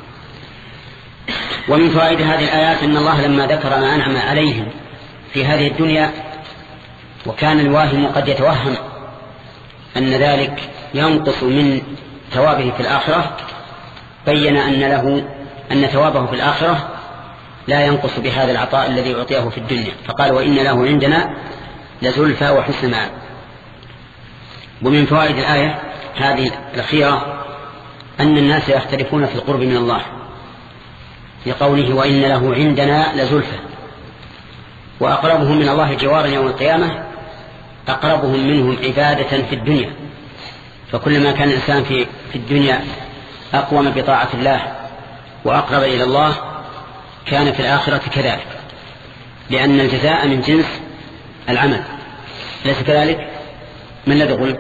ومن فوائد هذه الآيات أن الله لما ذكر ما أنعم عليهم في هذه الدنيا، وكان الواهم قد يتوهم أن ذلك ينقص من ثوابه في الآخرة، بين أن له أن ثوابه في الآخرة لا ينقص بهذا العطاء الذي يعطيه في الدنيا، فقال وإن له عندنا لزلفى وحسن مآب. ومن فوائد الآية هذه الأخيرة أن الناس يختلفون في القرب من الله، لقوله وإن له عندنا لزلفى، وأقربهم من الله جوارا يوم القيامة أقربهم منهم عبادة في الدنيا، فكلما كان الإنسان في, في الدنيا أقوم بطاعة الله وأقرب إلى الله كان في الآخرة كذلك، لأن الجزاء من جنس العمل، ليس كذلك؟ من الذي قلت؟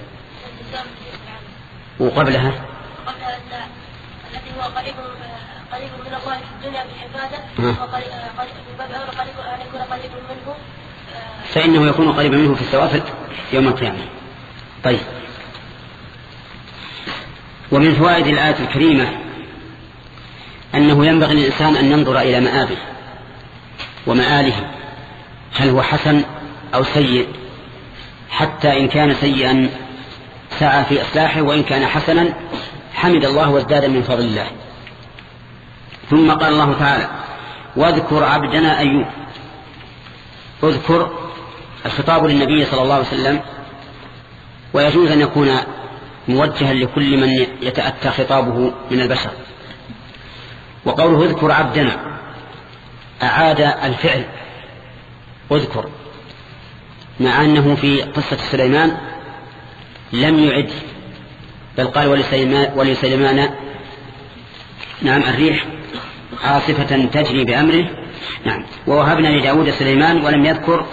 وقبلها الذي هو قريب قريب من الله في الدنيا بالعبادة، وقريب أن يكون قريب منه فإنه يكون قريبا منه في الثواب يوم القيامة. طيب، ومن فوائد الآية الكريمة أنه ينبغي للإنسان أن ينظر إلى مآبه ومآله، هل هو حسن أو سيء، حتى إن كان سيئا سعى في إصلاحه، وإن كان حسنا حمد الله وازداد من فضل الله. ثم قال الله تعالى واذكر عبدنا أيوب. اذكر الخطاب للنبي صلى الله عليه وسلم، ويجوز أن يكون موجها لكل من يتأتى خطابه من البشر. وقوله اذكر عبدنا أعاد الفعل اذكر، مع أنه في قصة سليمان لم يعد، بل قال ولسليمان, ولسليمان نعم الريح عاصفة تجري بأمره، نعم ووهبنا لداود سليمان، ولم يذكر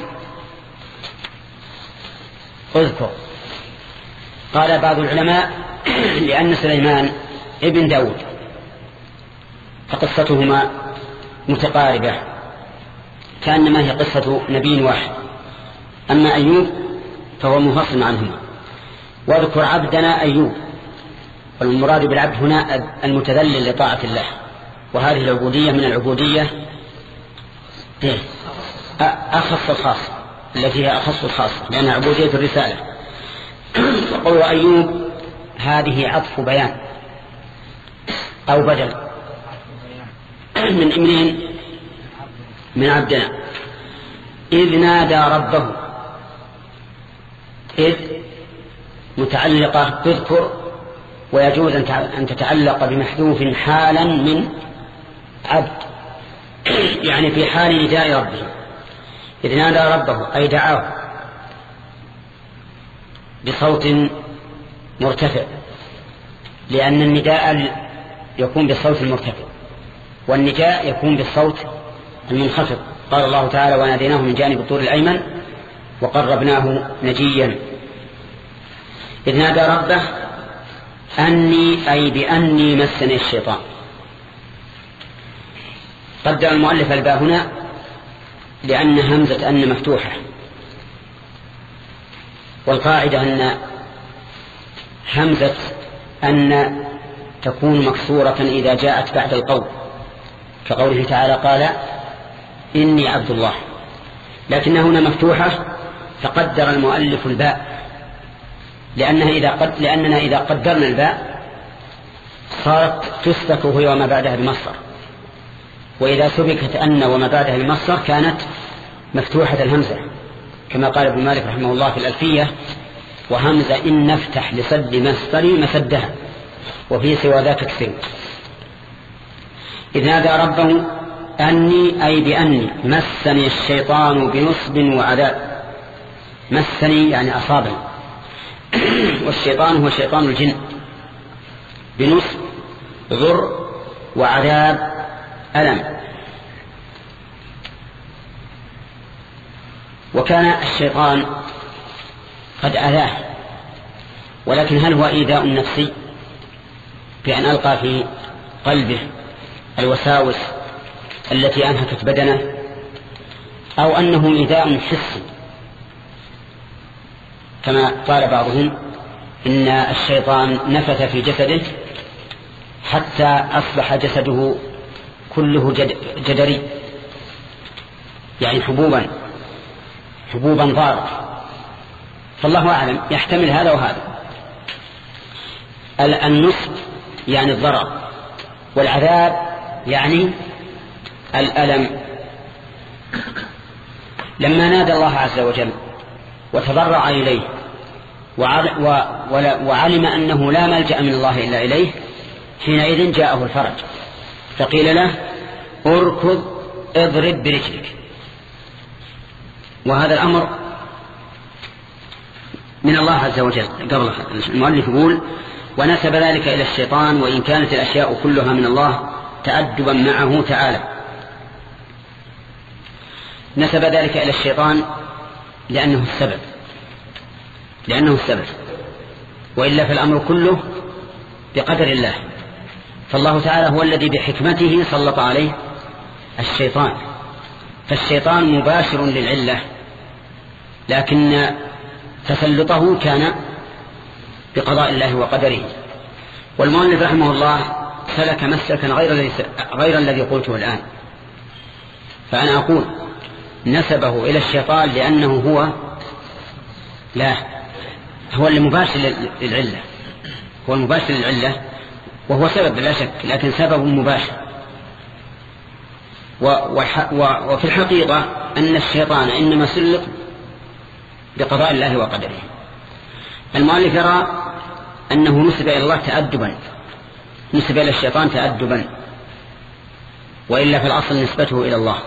اذكر. قال بعض العلماء لأن سليمان ابن داود فقصتهما متقاربة كأنما هي قصة نبي واحد، أما أيوب فهو منفصل عنهما. واذكر عبدنا أيوب، والمراد بالعبد هنا المتذلل لطاعة الله، وهذه العبودية من العبودية أخص الخاصة، التي هي أخص الخاصة لأنها عبودية الرسالة. وقول أيوب هذه عطف بيان أو بدل من إمرين من عبدنا إذ نادى ربه. إذ متعلقة تذكر، ويجوز أن تتعلق بمحذوف حالا من عبد، يعني في حال نداء ربه. إذ نادى ربه أي دعاه بصوت مرتفع، لأن النداء يكون بالصوت المرتفع والنداء يكون بالصوت المنخفض. قال الله تعالى: وناديناه من جانب الطور الأيمن وقربناه نجيا. إذ نادى ربه أني أي بأني مسني الشيطان. قدر المؤلف الباء هنا لأن همزة أن مفتوحة، والقاعدة أن همزة أن تكون مكسورة إذا جاءت بعد القول، كقوله تعالى: قال إني عبد الله. لكنها هنا مفتوحة فقدر المؤلف الباء، لأنها إذا قد لأننا إذا قدرنا الباء صارت تسبك هي وما بعدها بمصدر، وإذا سبكت أن وما بعدها بمصدر كانت مفتوحة الهمزة، كما قال ابن مالك رحمه الله في الألفية: وهمزة إن نفتح لسد مصدري مسدها وفي سوى ذاك كثير. إذ نادى ربه أني أي بأني مسني الشيطان بنصب وعذاب. مسني يعني أصابني، والشيطان هو شيطان الجن، بنصب ضر وعذاب ألم. وكان الشيطان قد أذاه، ولكن هل هو إيذاء نفسي بأن ألقى في قلبه الوساوس التي أنهكت بدنه، أو أنه إيذاء حسي كما قال بعضهم إن الشيطان نفث في جسده حتى أصبح جسده كله جدري، يعني حبوبا حبوبا ضارة. فالله أعلم، يحتمل هذا وهذا. النصب يعني الضرر، والعذاب يعني الألم. لما نادى الله عز وجل وتضرع إليه وعلم أنه لا ملجأ من الله إلا إليه، حينئذ جاءه الفرج، فقيل له: اركض اضرب برجلك. وهذا الأمر من الله عز وجل. قبل المؤلف يقول: ونسب ذلك إلى الشيطان، وإن كانت الأشياء كلها من الله تأدبا معه تعالى. نسب ذلك إلى الشيطان لأنه السبب لأنه السبب وإلا فالأمر كله بقدر الله. فالله تعالى هو الذي بحكمته سلط عليه الشيطان، فالشيطان مباشر للعلة، لكن تسلطه كان بقضاء الله وقدره. والمؤلف رحمه الله سلك مسلكا غير, غير الذي قلته الآن. فأنا أقول نسبه إلى الشيطان لأنه هو لا هو المباشر للعلة هو المباشر للعلة وهو سبب لا شك، لكن سبب مباشر. وفي الحقيقة أن الشيطان إنما سلط بقضاء الله وقدره. المؤلف يرى أنه نسب إلى الله تأدبا، نسب إلى الشيطان تأدبا، وإلا في الأصل نسبته إلى الله.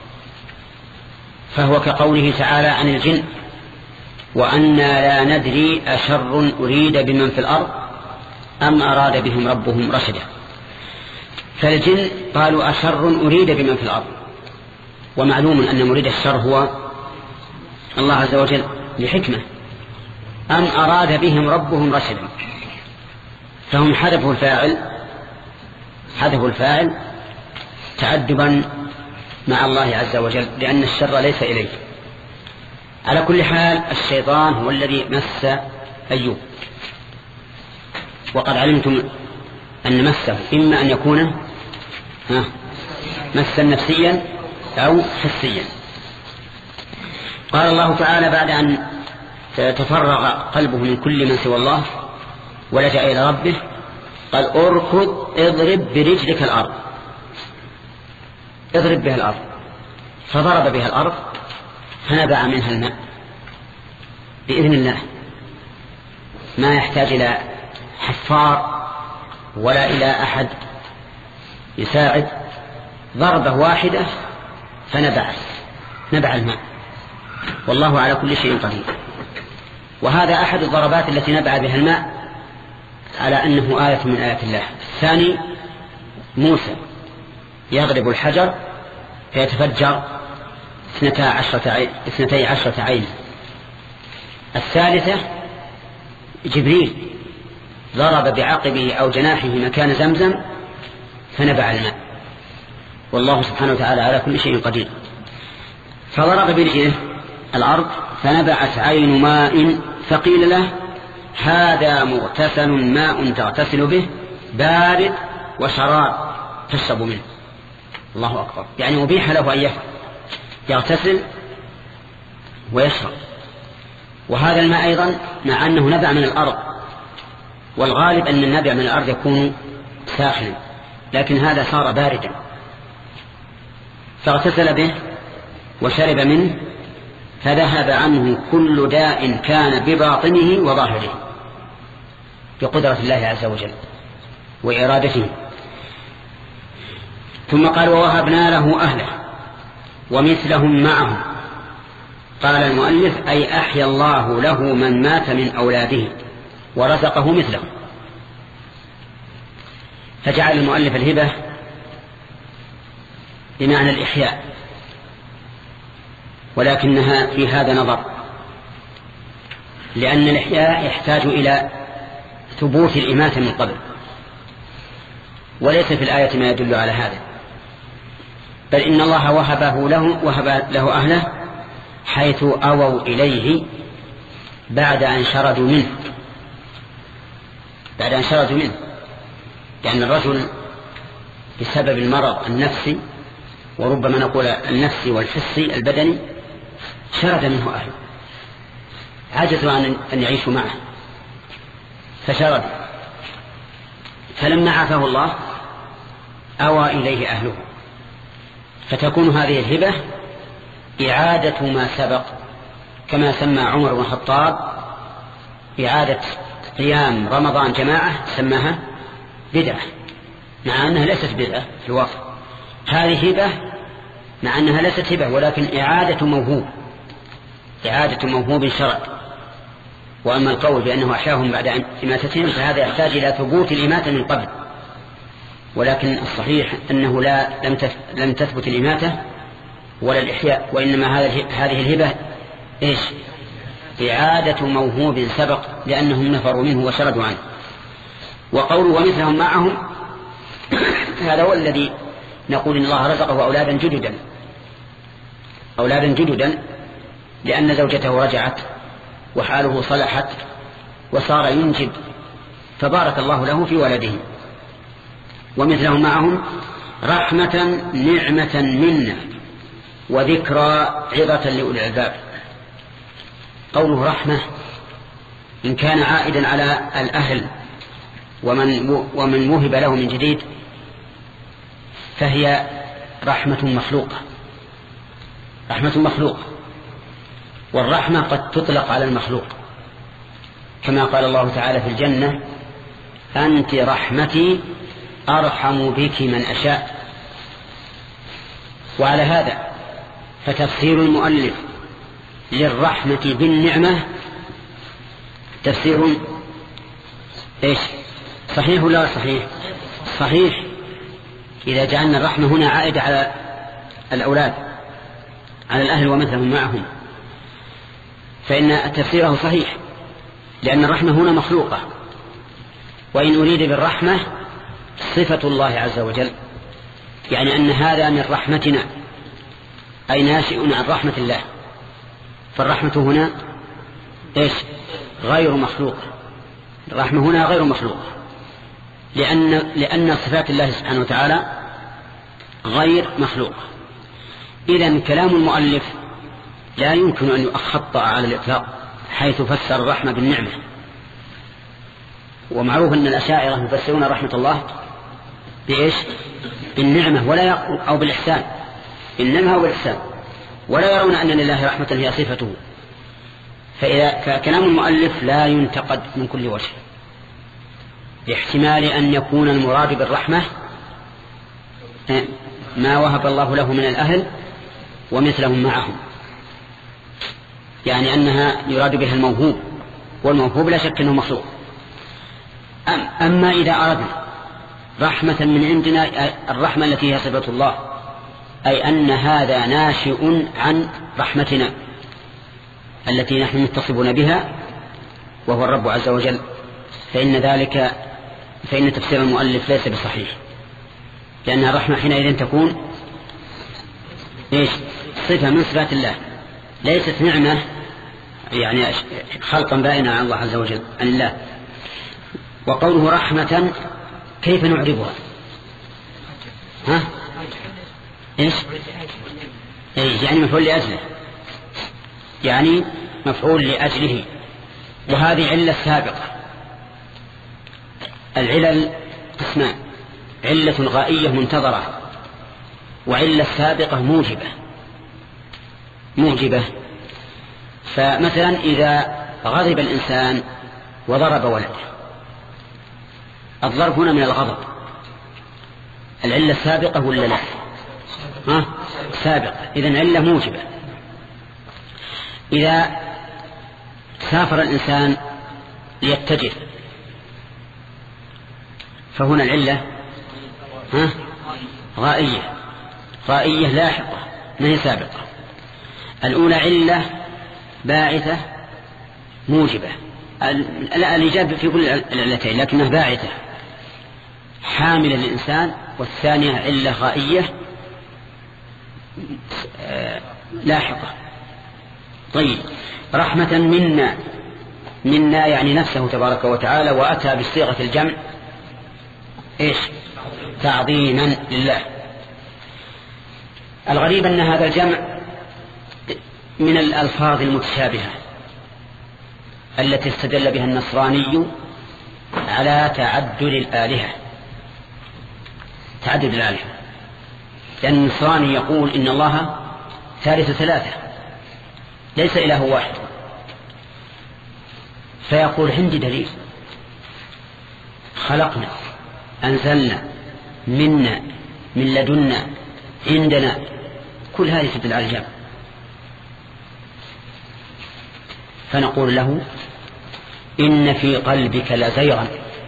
فهو كقوله تعالى عن الجن: وأنا لا ندري أشر أريد بمن في الأرض أم أراد بهم ربهم رشدا. فالجن قالوا أشر أريد بمن في الأرض، ومعلوم أن مريد الشر هو الله عز وجل لحكمة. أم أراد بهم ربهم رشدا، فهم حذفوا الفاعل حذفوا الفاعل تأدبا مع الله عز وجل، لأن الشر ليس إليه. على كل حال الشيطان هو الذي مس أيوب، وقد علمتم أن مسه إما أن يكون مسا نفسيا أو حسيا. قال الله تعالى بعد أن تفرغ قلبه من كل من سوى الله ولجأ إلى ربه، قال: اركض اضرب برجلك الأرض. اضرب بها الأرض، فضرب بها الأرض فنبع منها الماء بإذن الله، ما يحتاج إلى حفار ولا إلى أحد يساعد، ضربة واحدة فنبعت نبع الماء، والله على كل شيء قدير. وهذا أحد الضربات التي نبع بها الماء على أنه آية من آيات الله. الثاني موسى يضرب الحجر فيتفجر اثنتي عشرة عين, اثنتي عشرة عين. الثالثة جبريل ضرب بعقبه أو جناحه مكان زمزم فنبع الماء، والله سبحانه وتعالى على كل شيء قدير. فضرب برجله الأرض فنبعت عين ماء فقيل له هذا مغتسل ماء تغتسل به بارد وشراب تشرب منه. الله أكبر، يعني أبيح له أن يغتسل ويشرب. وهذا الماء أيضا مع أنه نبع من الأرض، والغالب أن النبع من الأرض يكون ساخنا، لكن هذا صار باردا فاغتسل به وشرب منه فذهب عنه كل داء كان بباطنه وظاهره بقدرة الله عز وجل وإرادته. ثم قال ووهبنا له أهله ومثلهم معهم. قال المؤلف أي أحيا الله له من مات من أولاده ورزقه مثلهم. فجعل المؤلف الهبة بمعنى الإحياء، ولكنها في هذا نظر، لأن الإحياء يحتاج إلى ثبوت الإماتة من قبل، وليس في الآية ما يدل على هذا، بل إن الله وهبه له وهب له أهله حيث أووا إليه بعد أن شردوا منه بعد أن شردوا منه يعني الرجل بسبب المرض النفسي وربما نقول النفسي والحسي البدني شرد منه أهله، عجزوا عن أن يعيشوا معه فشرد، فلما عافاه الله أوى إليه أهله. فتكون هذه الهبة إعادة ما سبق، كما سمى عمر بن الخطاب إعادة قيام رمضان جماعة سماها بدعة، مع أنها ليست بدعة في الواقع. هذه هبة مع أنها ليست هبة، ولكن إعادة موهوب إعادة موهوب شرع. وأما القول بأنه أحياهم بعد إماتتهم فهذا يحتاج إلى ثبوت الإماتة من قبل، ولكن الصحيح أنه لا لم تثبت الإماتة ولا الإحياء، وإنما هذه الهبة إيش؟ إعادة موهوب سبق لأنهم نفروا منه وشردوا عنه. وقولوا ومثلهم معهم هذا هو الذي نقول إن الله رزقه أولادا جددا أولادا جددا لأن زوجته رجعت وحاله صلحت وصار ينجب، فبارك الله له في ولده. ومثلهم معهم رحمة نعمة منا وذكرى عظة لأولي الألباب. قوله رحمة إن كان عائدا على الأهل ومن ومن وهب له من جديد فهي رحمة مخلوقة رحمة مخلوقة والرحمة قد تطلق على المخلوق، كما قال الله تعالى في الجنة أنت رحمتي أرحم بك من أشاء. وعلى هذا فتفسير المؤلف للرحمة بالنعمة تفسير إيش؟ صحيح ولا صحيح؟ صحيح إذا جعلنا الرحمة هنا عائدة على الأولاد على الأهل ومثلهم معهم، فإن تفسيره صحيح، لأن الرحمة هنا مخلوقة، وإن أريد بالرحمة صفة الله عز وجل، يعني أن هذا من رحمتنا أي ناشئ عن رحمة الله. فالرحمة هنا إيش؟ غير مخلوقة الرحمة هنا غير مخلوقة لأن, لأن صفات الله سبحانه وتعالى غير مخلوقة. إذن كلام المؤلف لا يمكن أن يخطأ على الإطلاق حيث فسر الرحمة بالنعمة. ومعروف أن الأشاعرة يفسرون رحمة الله بإيش؟ بالنعمة ولا أو بالإحسان، إنما هو بالإحسان. ولا يرون أن لله رحمة هي صفته. فإذا كلام المؤلف لا ينتقد من كل وجه، لاحتمال أن يكون المراد بالرحمة ما وهب الله له من الأهل ومثلهم معهم، يعني أنها يراد بها الموهوب، والموهوب لا شك أنه مخلوق. أما إذا أردنا رحمة من عندنا، الرحمة التي هي صفة الله، أي أن هذا ناشئ عن رحمتنا التي نحن متصفون بها وهو الرب عز وجل، فإن ذلك فإن تفسير المؤلف ليس بصحيح، لأن الرحمة حينئذ تكون إيش؟ صفة من صفات الله، ليست نعمة يعني خلقا بائنا عن الله عز وجل عن الله. وقوله رحمة كيف نعربها؟ ها؟ إيش؟ إيش يعني مفعول لأجله، يعني مفعول لأجله. وهذه علة سابقة. العلل قسمان: علة غائية منتظرة، وعلة سابقة موجبة موجبة فمثلا إذا غضب الإنسان وضرب ولده، الضرب هنا من الغضب، العلة سابقة ولا لا؟ ها؟ سابقة، إذن علة موجبة. إذا سافر الإنسان ليتجر، فهنا العلة ها؟ غائية غائية لاحقة ما هي سابقة. الأولى علة باعثة موجبة، الإجابة في كل العلتين لكنها باعثة حاملة للإنسان، والثانية علة غائية لاحقة. طيب، رحمة منا، منا يعني نفسه تبارك وتعالى، وأتى بصيغة الجمع إيش؟ تعظيما لله. الغريب أن هذا الجمع من الألفاظ المتشابهة التي استدل بها النصراني على تعدد الآلهة، تعدد الآلهة، لأن النصراني يقول إن الله ثالث ثلاثة ليس إله واحد، فيقول عندي دليل: خلقنا، أنزلنا، منا، من لدنا، عندنا، كل هذه تدل على الجمع. فنقول له: إن في قلبك لزيغا،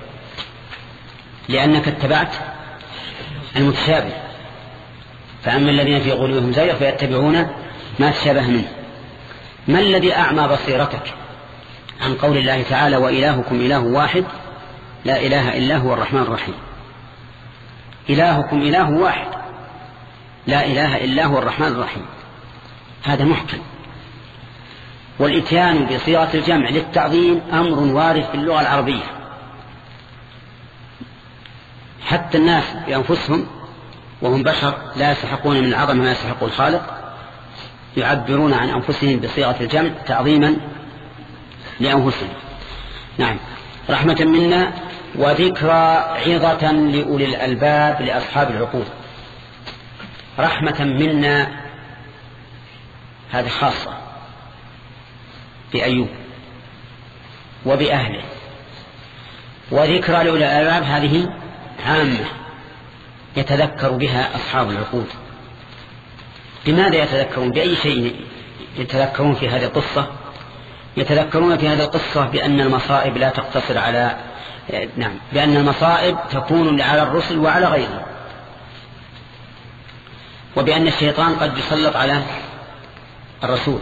لأنك اتبعت المتشابه. فأما الذين في قلوبهم زيغ فيتبعون ما تشابه منه. ما الذي أعمى بصيرتك عن قول الله تعالى: وإلهكم إله واحد لا إله إلا هو الرحمن الرحيم؟ إلهكم إله واحد لا إله إلا هو الرحمن الرحيم، هذا محكم. والإتيان بصيغة الجمع للتعظيم أمر وارد في اللغة العربية، حتى الناس بأنفسهم وهم بشر لا يستحقون من العظمة ما يستحق الخالق، يعبرون عن أنفسهم بصيغة الجمع تعظيما لأنفسهم. نعم، رحمة منا وذكرى عظة لأولي الألباب لأصحاب العقول. رحمة منا هذه خاصة بأيوب وبأهله، وذكرى لأولي الألباب هذه عامة يتذكر بها أصحاب العقول. لماذا يتذكرون؟ بأي شيء يتذكرون في هذه القصة؟ يتذكرون في هذه القصة بأن المصائب لا تقتصر على نعم بأن المصائب تكون على الرسل وعلى غيرهم، وبأن الشيطان قد يسلط على الرسول.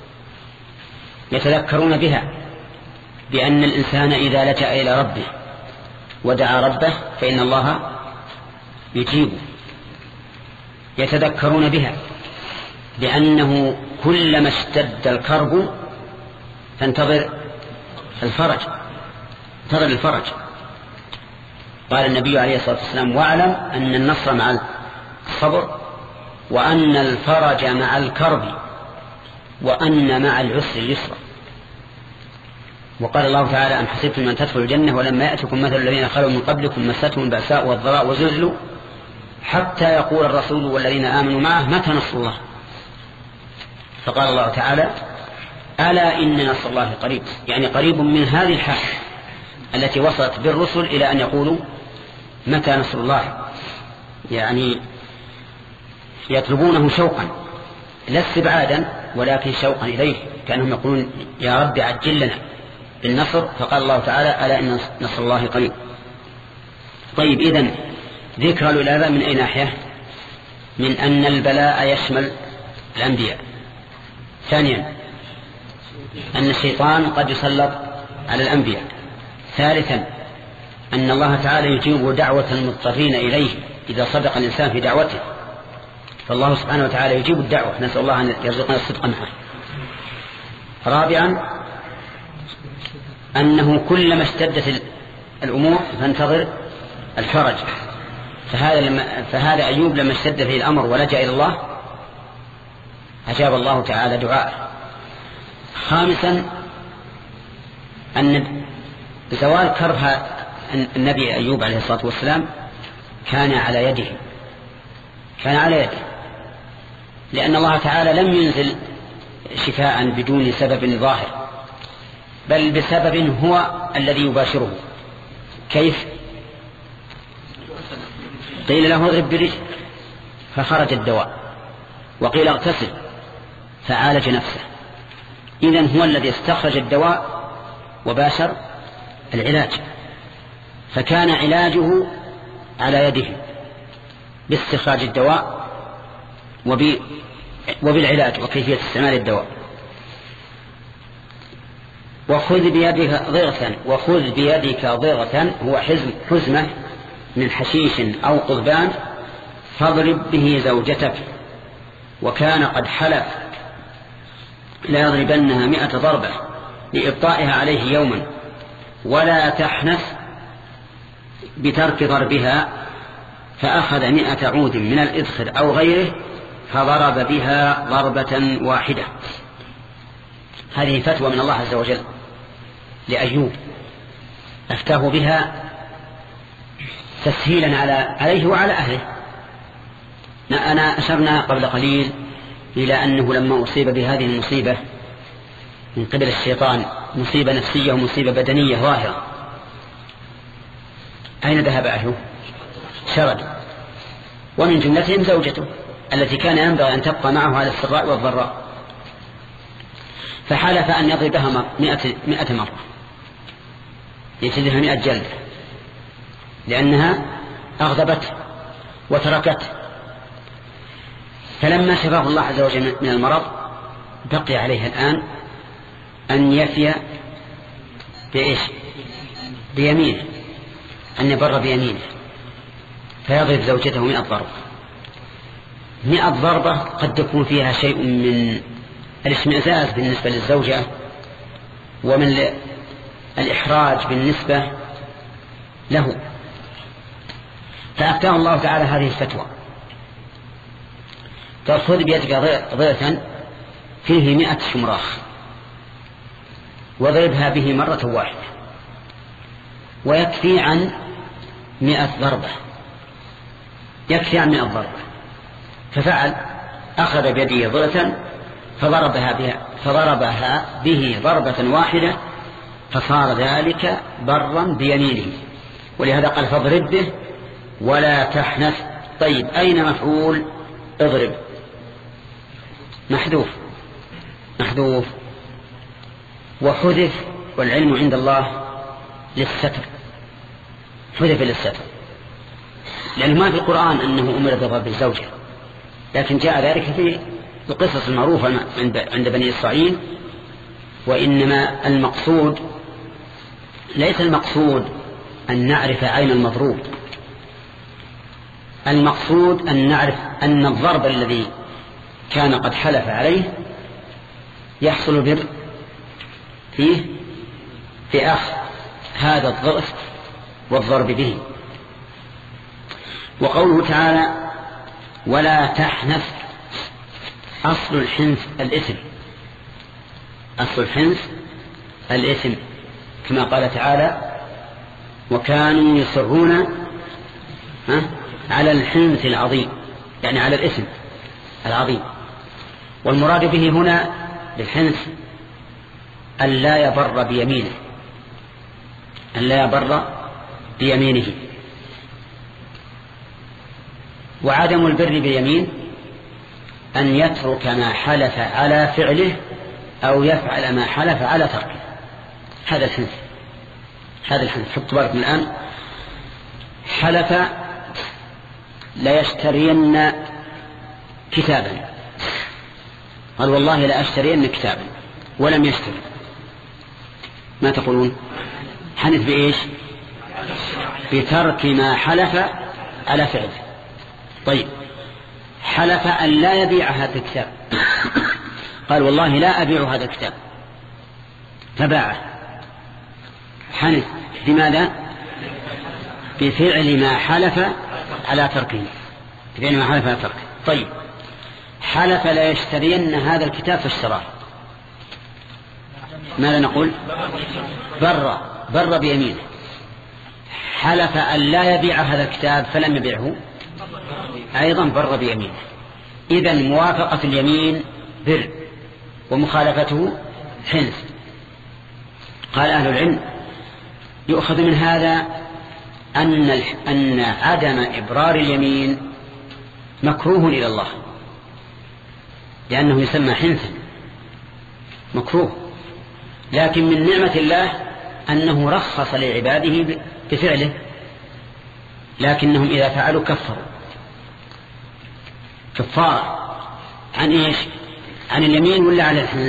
يتذكرون بها بأن الإنسان إذا لجأ إلى ربه ودعا ربه فإن الله يجيبه. يتذكرون بها بأنه كلما اشتد الكرب فانتظر الفرج، انتظر الفرج. قال النبي عليه الصلاة والسلام: واعلم أن النصر مع الصبر، وأن الفرج مع الكرب، وأن مع العسر يسرا. وقال الله تعالى: أم حسبتم أن تدخلوا الجنة ولما يأتكم مثل الذين خلوا من قبلكم مستهم البأساء والضراء وزلزلوا حتى يقول الرسول والذين آمنوا معه متى نصر الله. فقال الله تعالى ألا إن نصر الله قريب، يعني قريب من هذه الحال التي وصلت بالرسل إلى أن يقولوا متى نصر الله، يعني يطلبونه شوقا لا استبعادا ولكن شوقا إليه، كأنهم يقولون يا رب عجل لنا بالنصر. فقال الله تعالى ألا إن نصر الله قريب. طيب، إذن ذكر الإلابة من أي ناحية؟ من أن البلاء يشمل الأنبياء. ثانيا أن الشيطان قد يسلط على الأنبياء. ثالثا أن الله تعالى يجيب دعوة المضطرين إليه إذا صدق الإنسان في دعوته، فالله سبحانه وتعالى يجيب الدعوة، نسأل الله أن يرزقنا الصدق معه. رابعا أنه كلما اشتدت الأمور فانتظر الفرج، فهذا, لما فهذا أيوب لما اشتد فيه الأمر ولجأ إلى الله أجاب الله تعالى دعاءه. خامسا أن زوال كره النبي أيوب عليه الصلاة والسلام كان على يده كان على يده لأن الله تعالى لم ينزل شفاء بدون سبب ظاهر، بل بسبب هو الذي يباشره. كيف؟ قيل له اضرب برجلك فخرج الدواء، وقيل اغتسل فعالج نفسه. إذن هو الذي استخرج الدواء وباشر العلاج، فكان علاجه على يده باستخراج الدواء وبالعلاج وكيفية استعمال الدواء. وخذ بيدك ضغثا وخذ بيدك ضغثا هو حزم حزمة من حشيش أو قضبان فاضرب به زوجتك، وكان قد حلف لا يضربنها مئة ضربة لإبطائها عليه يوما، ولا تحنث بترك ضربها، فأخذ مئة عود من الإذخر أو غيره فضرب بها ضربة واحدة. هذه فتوى من الله عز وجل لأيوب أفتاه بها تسهيلا على عليه وعلى أهله. أنا أشرنا قبل قليل إلى أنه لما أصيب بهذه المصيبة من قبل الشيطان، مصيبة نفسية ومصيبة بدنية ظاهرة، أين ذهب أهله؟ شرد، ومن جملتهم زوجته التي كان ينبغي أن تبقى معه على السراء والضراء، فحلف أن يضربها مئة, مئة مرة يجلدها مئة جلدة لأنها أغضبته وتركته. فلما شفاه الله عز وجل من المرض بقي عليه الآن أن يفي بإيش؟ بيمينه، أن يبر بيمينه فيضرب زوجته مئة ضربة. مئة ضربة قد يكون فيها شيء من الاشمئزاز بالنسبة للزوجة ومن الإحراج بالنسبة له، فأفتاه الله تعالى هذه الفتوى. تأخذ بيدك ضغثا فيه مئة شمراخ وضربها به مرة واحدة ويكفي عن مئة ضربة يكفي عن مئة ضربة. ففعل، أخذ بيده ضغثا فضربها بها فضربها به ضربة واحدة فصار ذلك برا بيمينه، ولهذا قال فاضرب به ولا تحنث. طيب، أين مفعول اضرب؟ محذوف محذوف وحذف، والعلم عند الله للستر، حذف للستر، لأنه ما في القرآن أنه أمر بضرب الزوجة، لكن جاء ذلك في القصص المعروفة عند بني إسرائيل. وإنما المقصود ليس المقصود أن نعرف أين المضروب، المقصود أن نعرف أن الضرب الذي كان قد حلف عليه يحصل بر فيه في أخذ هذا الضغط والضرب به. وقوله تعالى ولا تحنث، أصل الحنث الإثم، أصل الحنث الإثم، كما قال تعالى وكانوا يصرون على الحنث العظيم، يعني على الإثم العظيم. والمراد به هنا بالحنث أن لا يبر بيمينه أن لا يبر بيمينه. وعدم البر باليمين أن يترك ما حلف على فعله أو يفعل ما حلف على تركه. هذا الحنث هذا الحنث حط بالك من الآن. حلف لا يشترين كتابا، قال والله لا أشترين كتابا، ولم يشتري، ما تقولون؟ حنث بإيش؟ بترك ما حلف على فعله. طيب حلف أن لا يبيع هذا الكتاب، قال والله لا أبيع هذا الكتاب، فباعه. حنث بماذا؟ بفعل ما حلف على تركه، بفعل ما حلف على تركه. طيب حلف لا يشترين هذا الكتاب فاشتراه، ماذا نقول؟ بر بر بيمينه. حلف أن لا يبيع هذا الكتاب فلم يبيعه، أيضا بر بيمينه. إذن موافقة اليمين بر ومخالفته حنث. قال أهل العلم يؤخذ من هذا أن أن عدم إبرار اليمين مكروه إلى الله، لأنه يسمى حنثا مكروه. لكن من نعمة الله أنه رخص لعباده بفعله، لكنهم إذا فعلوا كفروا. كفارة عن إيش؟ عن اليمين ولا عن الحنث؟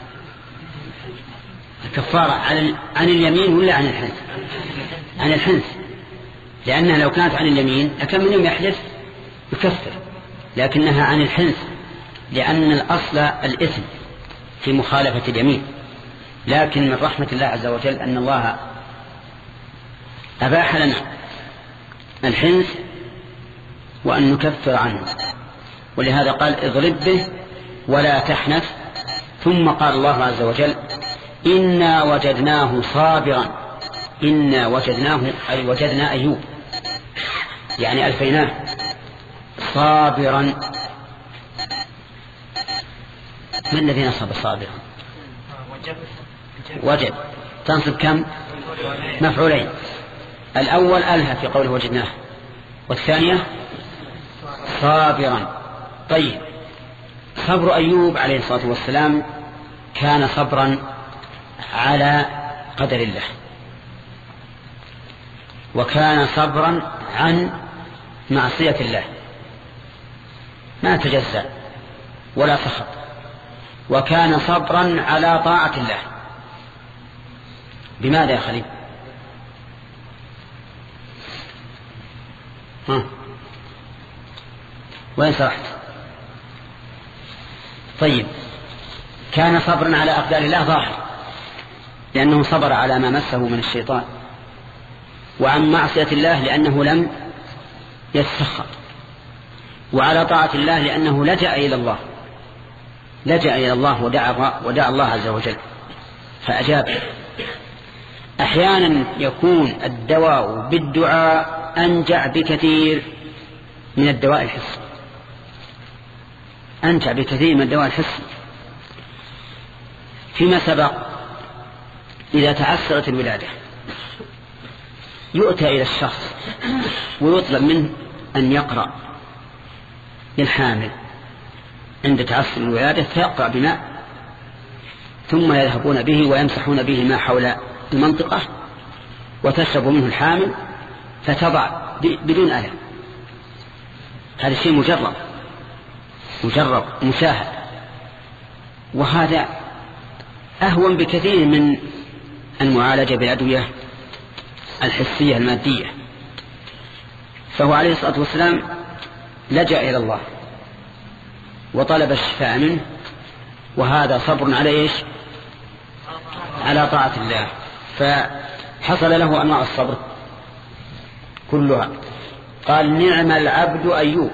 الكفارة عن عن اليمين ولا عن الحنث؟ عن الحنث، لأنها لو كانت عن اليمين لكان من يوم يحلف يكفر، لكنها عن الحنث لأن الأصل الإثم في مخالفة اليمين. لكن من رحمة الله عز وجل أن الله أباح لنا الحنث وأن نكفر عنه، ولهذا قال اضرب به ولا تحنث. ثم قال الله عز وجل إنا وجدناه صابرا، إنا وجدناه أي وجدنا أيوب يعني ألفيناه صابرا. من الذي نصب صابرا؟ وجد تنصب كم؟ مفعولين. الأول ألها في قوله وجدناه، والثانية صابرا. طيب صبر أيوب عليه الصلاة والسلام كان صبرا على قدر الله، وكان صبرا عن معصية الله، ما تجزأ ولا سخط، وكان صبرا على طاعة الله. بماذا يا خليل؟ ها وين سرحت؟ طيب كان صبرا على أقدار الله ظاهر، لأنه صبر على ما مسه من الشيطان، وعن معصية الله لأنه لم يستسخط، وعلى طاعة الله لأنه لجأ إلى الله لجأ إلى الله ودعا, ودعا الله عز وجل فأجاب. أحيانا يكون الدواء بالدعاء أنجع بكثير من الدواء الحسي، أنجع بكثير من الدواء الحسي. فيما سبق إذا تعسرت الولادة يؤتى إلى الشخص ويطلب منه أن يقرأ للحامل عند تعسر الولادة، فيقرأ بماء ثم يذهبون به ويمسحون به ما حول المنطقة وتشرب منه الحامل فتضع بدون ألم. هذا الشيء مجرب مجرب مشاهد، وهذا أهون بكثير من المعالجة بالأدوية الحسية المادية. فهو عليه الصلاة والسلام لجأ إلى الله وطلب الشفاء منه، وهذا صبر على إيش؟ على طاعة الله. فحصل له أنواع الصبر كلها. قال نعم العبد أيوب،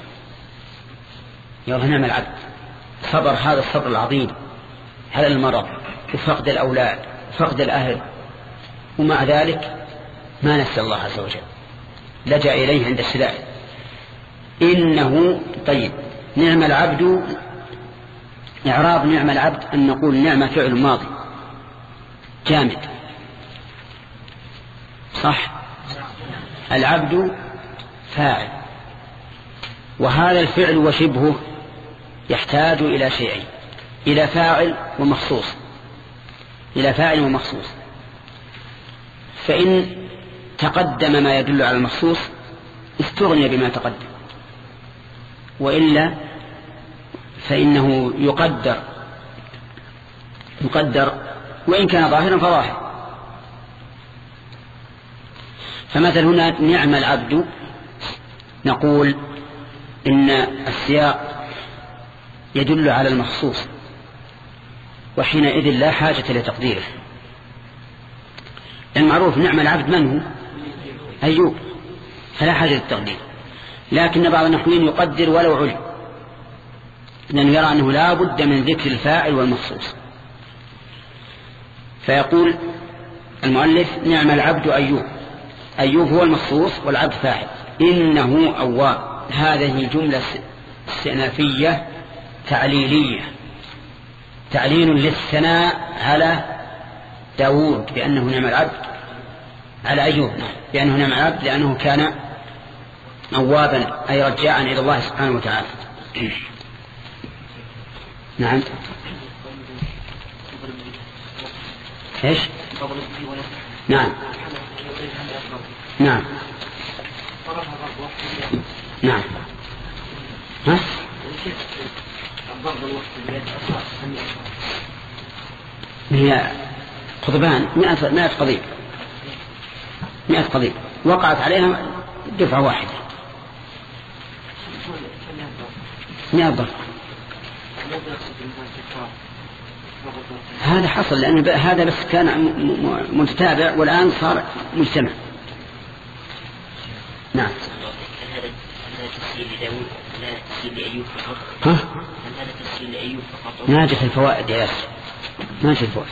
يا نعم العبد، صبر هذا الصبر العظيم على المرض وفقد الأولاد وفقد الأهل، ومع ذلك ما نسى الله عز وجل، لجأ إليه عند الشدائد. إنه طيب نعم العبد إعراب نعم العبد أن نقول نعم فعل ماضي جامد، صح؟ العبد فاعل، وهذا الفعل وشبهه يحتاج إلى شيئين، إلى فاعل ومخصوص، إلى فاعل ومخصوص. فإن تقدم ما يدل على المخصوص استغني بما تقدم، وإلا فإنه يقدر يقدر وإن كان ظاهرا فظاهر. فمثل هنا نعم العبد نقول إن السياق يدل على المخصوص، وحينئذ لا حاجة لتقديره. المعروف نعم العبد من هو؟ أيوب، فلا حاجة للتقدير. لكن بعض النحويين يقدر ولو علم، لأنه يرى أنه لا بد من ذكر الفاعل والمخصوص. فيقول المؤلف نعم العبد أيوب، أيوب هو المخصوص والعبد فاعل. إنه أواب، هذه جملة استئنافية تعليلية، تعليل للثناء على داود بأنه نعم العبد، على أيوب بأنه نعم العبد لأنه كان أوابا أي رجاعا إلى الله سبحانه وتعالى. نعم. إيش؟ نعم نعم نعم. ها؟ هي قضبان مئة مئة قضيب، مئة قضيب وقعت عليها دفعة واحدة، مئة ضرب. هذا حصل لأن هذا بس كان متتابع والآن صار مجتمع. نعم. هل هذا تفسير لداود لا تفسير لأيوب فقط؟ ها؟ هل هذا تفسير لأيوب فقط؟ ناجح الفوائد يا ياسر، ناجح الفوائد.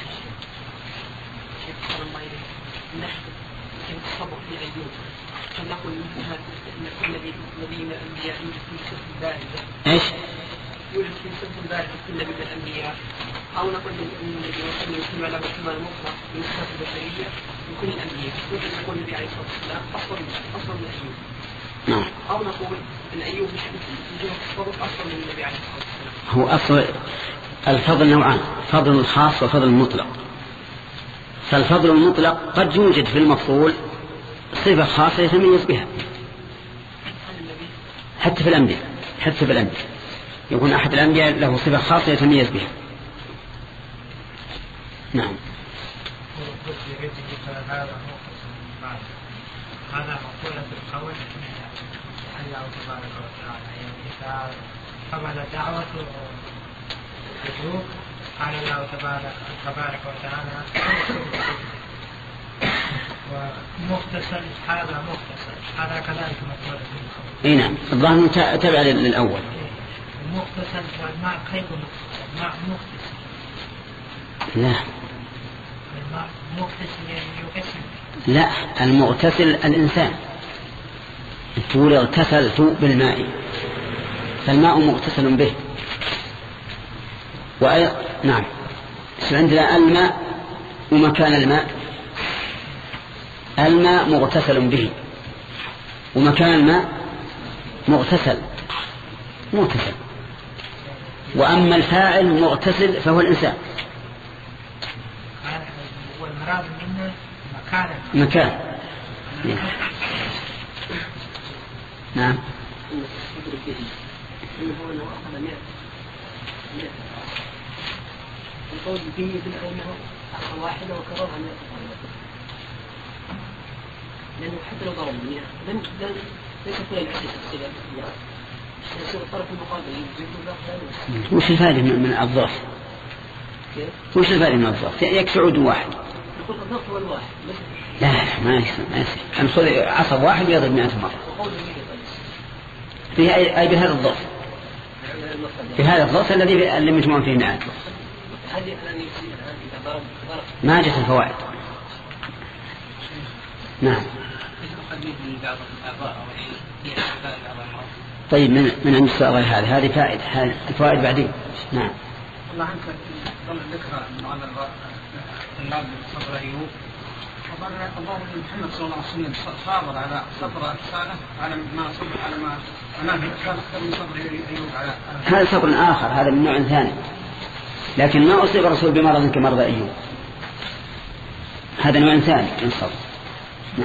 ايش؟ يوجد في صفة البارد كل نبي من الأنبياء، أو نقول أن النبي وسلم يسمى له كمال مطلق من صفات البشرية من كل الأنبياء، يوجد نقول النبي عليه الصلاة والسلام أصل أصل من أيوب. نعم. أو نقول أن أيوب من جهة الفضل أصل من النبي عليه الصلاة والسلام. هو أصل الفضل نوعان، فضل الخاص وفضل المطلق. فالفضل المطلق قد يوجد في المفضول صفة خاصة يتميز بها، حتى في الأنبياء، حتى في الأنبياء يكون أحد الأنبياء له صفة خاصة يتميز بها. نعم. هذا مقولة بالقول الله تبارك وتعالى، يعني إذا قبل دعوة أيوب قال الله تبارك تبارك وتعالى ومختصر، هذا مختصر، هذا كذلك مقولة بالقول. اي نعم، الظاهر تابع للأول. المختصر والماء كيف مختصر؟ ماء مختصر. لا. الماء مختصر يعني يغسل. لا، المغتسل الإنسان، تقول اغتسلت بالماء، فالماء مغتسل به. وأي... نعم. عندنا الماء ومكان الماء، الماء مغتسل به ومكان الماء مغتسل مغتسل. وأما الفاعل مغتسل فهو الإنسان. والمراد منه مكان مكان. نعم. القول به أنه أصل واحدة وكررها مئة مرة، لأنه حتى لو ضرب مئة لم ليس كل العدة تفصيلا، يصير الطرف المقابل يجب. وش الفائدة من الضعف؟ وش الفائدة من الضعف؟ يكفي عود واحد. يقول الضعف هو الواحد. لا ما يصير ما يصير. نأخذ عصب واحد ويضرب مئة مرة. في أي بهذا الضعف؟ في هذا الضعف الذي اللي مجموع فيه مئات. ما جت الفوائد. نعم. طيب من من عند السؤال هذا هذه فائدة، هذه الفوائد بعدين. نعم. الله عنك ضمن ذكر أن النبي صبر أيوب وقال الله محمد صلى الله عليه وسلم صابر على صبر أحسانه على ما صبر على ما أمامه كان أكثر من صبر أيوب على هذا صبر آخر، هذا من نوع ثاني، لكن ما أصيب الرسول بمرض كمرض أيوب، هذا نوع ثاني من الصبر. نعم.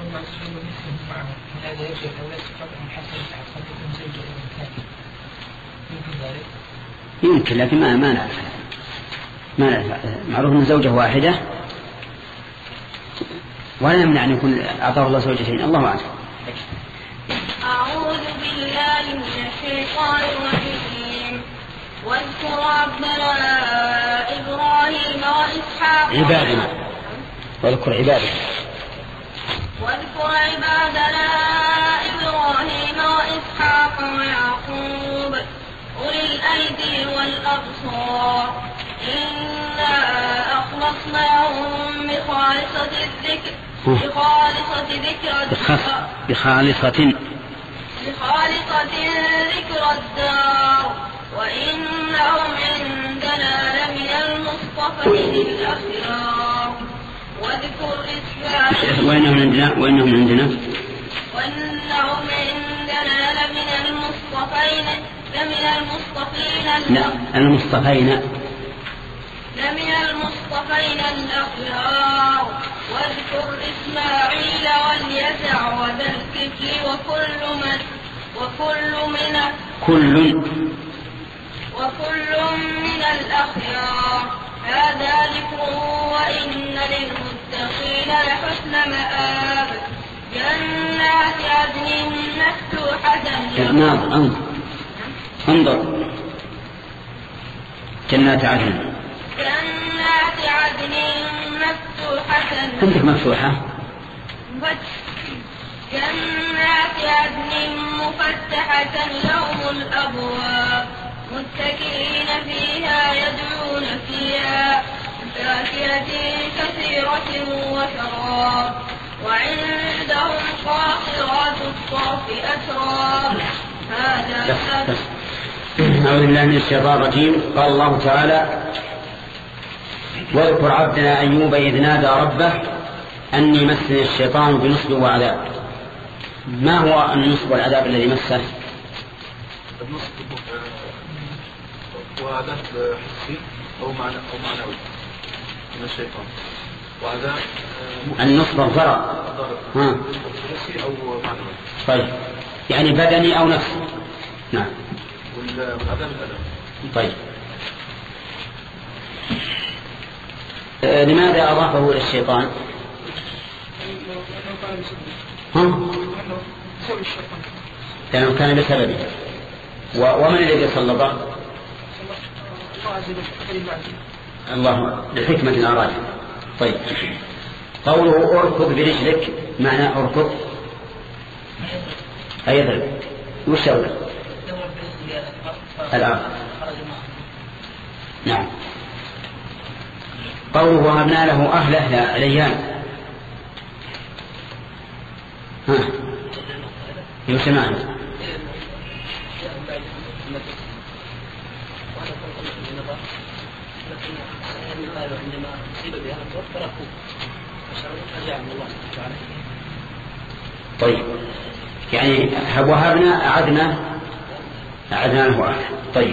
يمكن لكن ما ما نعرف ما نعرف معروف أن زوجة واحدة ولا يمنع أن يكون أعطاه الله زوجتين، الله أعلم. أعوذ بالله من الشيطان الرجيم. واذكر عبدنا إبراهيم وإسحاق عبادنا واذكر عبادنا واذكر عبادنا إبراهيم وإسحاق ويعقوب أولي الأيدي والأبصار إنا أخلصناهم بخالصة الذكر بخالصة ذكر بخالصة بخالصة ذكر الدار وإنهم عندنا لمن المصطفين الأخيار. واذكر إسماعيل وإنهم عندنا وإنهم عندنا وإنهم عندنا لمن المصطفين لمن المصطفين لا المصطفين لمن المصطفين الأخيار. واذكر إسماعيل واليسع وذا الكفل وكل من وكل من كل وكل من الأخيار. هذا ذكر وإن للمتقين لحسن مآب. جنات عدن مفتوحة جنات انظر انظر جنات عدن جنات عدن مفتوحة عندك مفتوحة جنات عدن مفتحة لهم الأبواب متكئين فيها يدعون فيها فاكهة كثيرة وشراب. وعندهم قاصرات الطرف أتراب. هذا أعوذ بالله من الشيطان الرجيم. قال الله تعالى واذكر عبدنا أيوب إذ نادى ربه أني مسني الشيطان بنصب وعذاب. ما هو النصب والعذاب الذي مسه؟ النصب وعذاب حسي أو معنى أو معنوي من الشيطان، وعذاب النصب الضرر حسي أو معنوي. طيب يعني بدني أو نفسي. نعم. والعذاب الألم. طيب آه لماذا أضافه إلى الشيطان؟ ها؟ لأنه كان بسببه. ومن الذي سلطه؟ الله لحكمة أراد. طيب قوله أركض برجلك معنى أركض أي ضرب وش أولا الآن. نعم. قوله وهبنا له أهله الأيام. ها يسمعنا طيب يعني وهبنا أعدنا أعدنا له أهله. طيب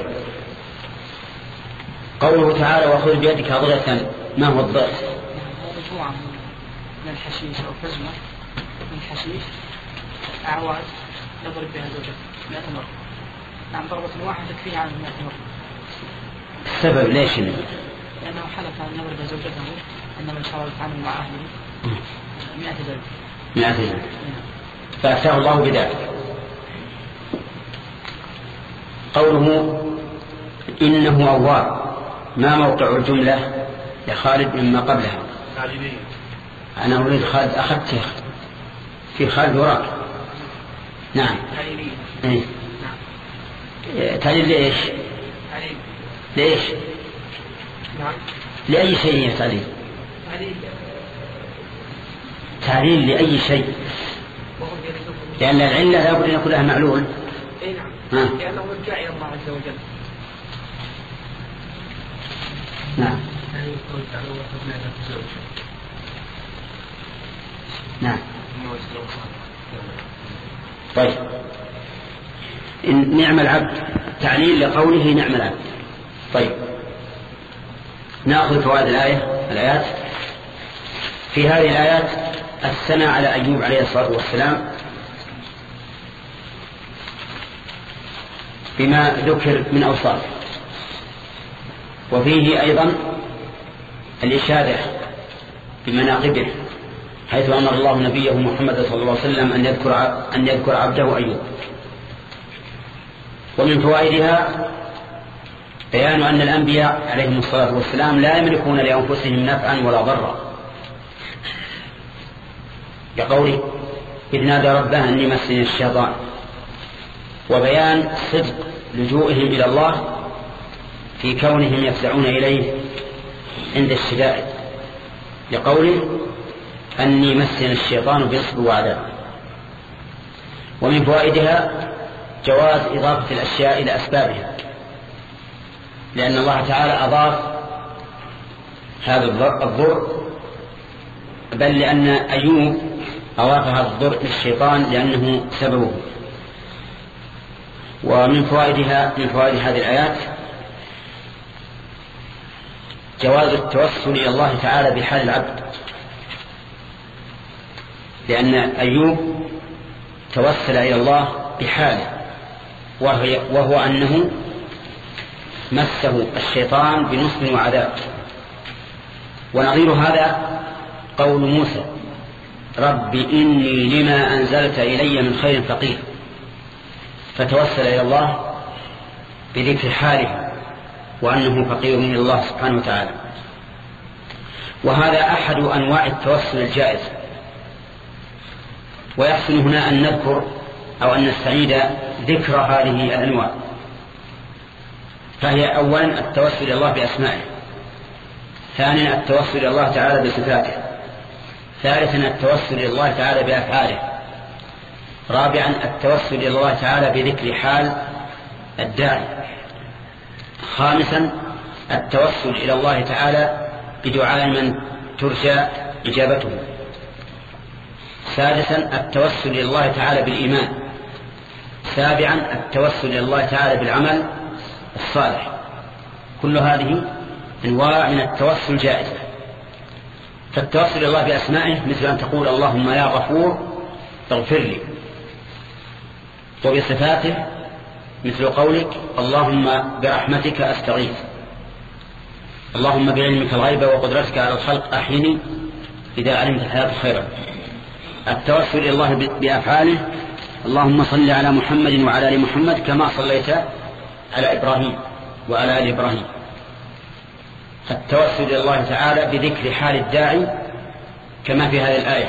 قوله تعالى وخذ بيدك ضغة. ما هو الضغط؟ مجموعة من الحشيش أو فزمة من الحشيش أعواد يضرب بها زوجته مئة مرة. نعم ضربة واحدة تكفيه عن مئة مرة. السبب ليش؟ لأنه حلف أن يضرب زوجته عندما شرعت عنه مع أهله مئة زوجة مئة زوجة فأتاه الله بذلك. قوله إنه أواب. ما موقع الجملة لخالد مما قبلها؟ أنا أريد خالد أخذته في خالد وراك. نعم إيه؟ تعليل لإيش؟ لإيش؟ لأي شيء يا تعليل؟ تعليل لأي شيء، لأن العلة لا بد أن يكون لها معلول. نعم لأنه رجع إلى الله عز وجل. نعم. نعم. طيب، نعم العبد تعليل لقوله نعم العبد. طيب، نأخذ فوائد الآية الآيات. في هذه الآيات الثناء على أيوب عليه الصلاة والسلام بما ذكر من أوصاف، وفيه أيضا الإشادة بمناقبه، حيث أمر الله نبيه محمد صلى الله عليه وسلم أن يذكر أن يذكر عبده أيوب. ومن فوائدها بيان أن الأنبياء عليهم الصلاة والسلام لا يملكون لأنفسهم نفعا ولا ضرا، كقوله إذ نادى ربه أني مسني الشيطان، وبيان صدق لجوئهم إلى الله في كونهم يفزعون إليه عند الشدائد، لقوله أني مسني الشيطان بنصب وعذاب. ومن فوائدها جواز إضافة الأشياء إلى أسبابها، لأن الله تعالى أضاف هذا الضر، بل لأن أيوب أضاف هذا الضر للشيطان لأنه سببه. ومن فوائدها من فوائد هذه الآيات جواز التوسل إلى الله تعالى بحال العبد، لأن أيوب توسل إلى الله بحاله، وهو أنه مسه الشيطان بنصب وعذاب. ونظير هذا قول موسى رب إني لما أنزلت إلي من خير فقير، فتوسل إلى الله بذكر حاله وأنه فقير من الله سبحانه وتعالى. وهذا أحد أنواع التوسل الجائز. ويحسن هنا أن نذكر أو أن نستعيد ذكر هذه الأنواع. فهي أولا التوسل إلى الله بأسمائه، ثانيا التوسل إلى الله تعالى بصفاته، ثالثا التوسل إلى الله تعالى بأفعاله، رابعا التوسل إلى الله تعالى بذكر حال الداعي، خامسا التوسل إلى الله تعالى بدعاء من ترجى إجابته، سادسا التوسل إلى الله تعالى بالإيمان، سابعا التوسل إلى الله تعالى بالعمل الصالح. كل هذه أنواع من التوسل جائزة. فالتوسل إلى الله بأسمائه مثل أن تقول اللهم يا غفور اغفر لي، وبصفاته مثل قولك اللهم برحمتك أستغيث، اللهم بعلمك الغيب وقدرتك على الخلق أحيني إذا علمت الحياة خيرا. التوسل إلى الله بأفعاله اللهم صل على محمد وعلى آل محمد كما صليت على إبراهيم وعلى آل إبراهيم. التوسل إلى الله تعالى بذكر حال الداعي كما في هذه الآية.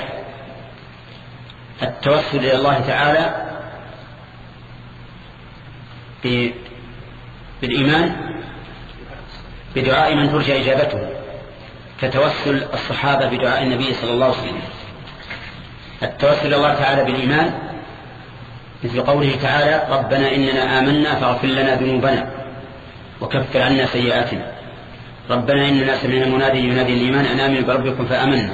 التوسل إلى الله تعالى بالإيمان بدعاء من ترجى إجابته، كتوسل الصحابة بدعاء النبي صلى الله عليه وسلم. التوسل إلى الله تعالى بالإيمان مثل قوله تعالى ربنا إننا آمنا فاغفر لنا ذنوبنا وكفر عنا سيئاتنا، ربنا إننا سمعنا منادي ينادي الإيمان أن آمنوا بربكم فآمنا.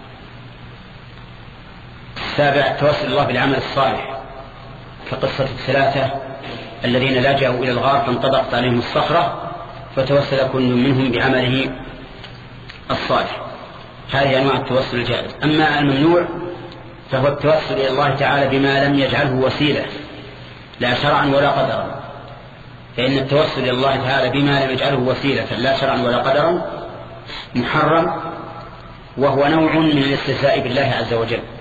السابع التوسل الله بالعمل الصالح، كقصة الثلاثة الذين لجأوا إلى الغار فانطبقت عليهم الصخرة فتوسل كل منهم بعمله الصالح. هذه أنواع التوسل الجائز. أما الممنوع فهو التوسل إلى الله تعالى بما لم يجعله وسيلة لا شرعا ولا قدرا، فإن التوسل إلى الله تعالى بما لم يجعله وسيلة لا شرعا ولا قدرا محرم، وهو نوع من الاستهزاء بالله عز وجل.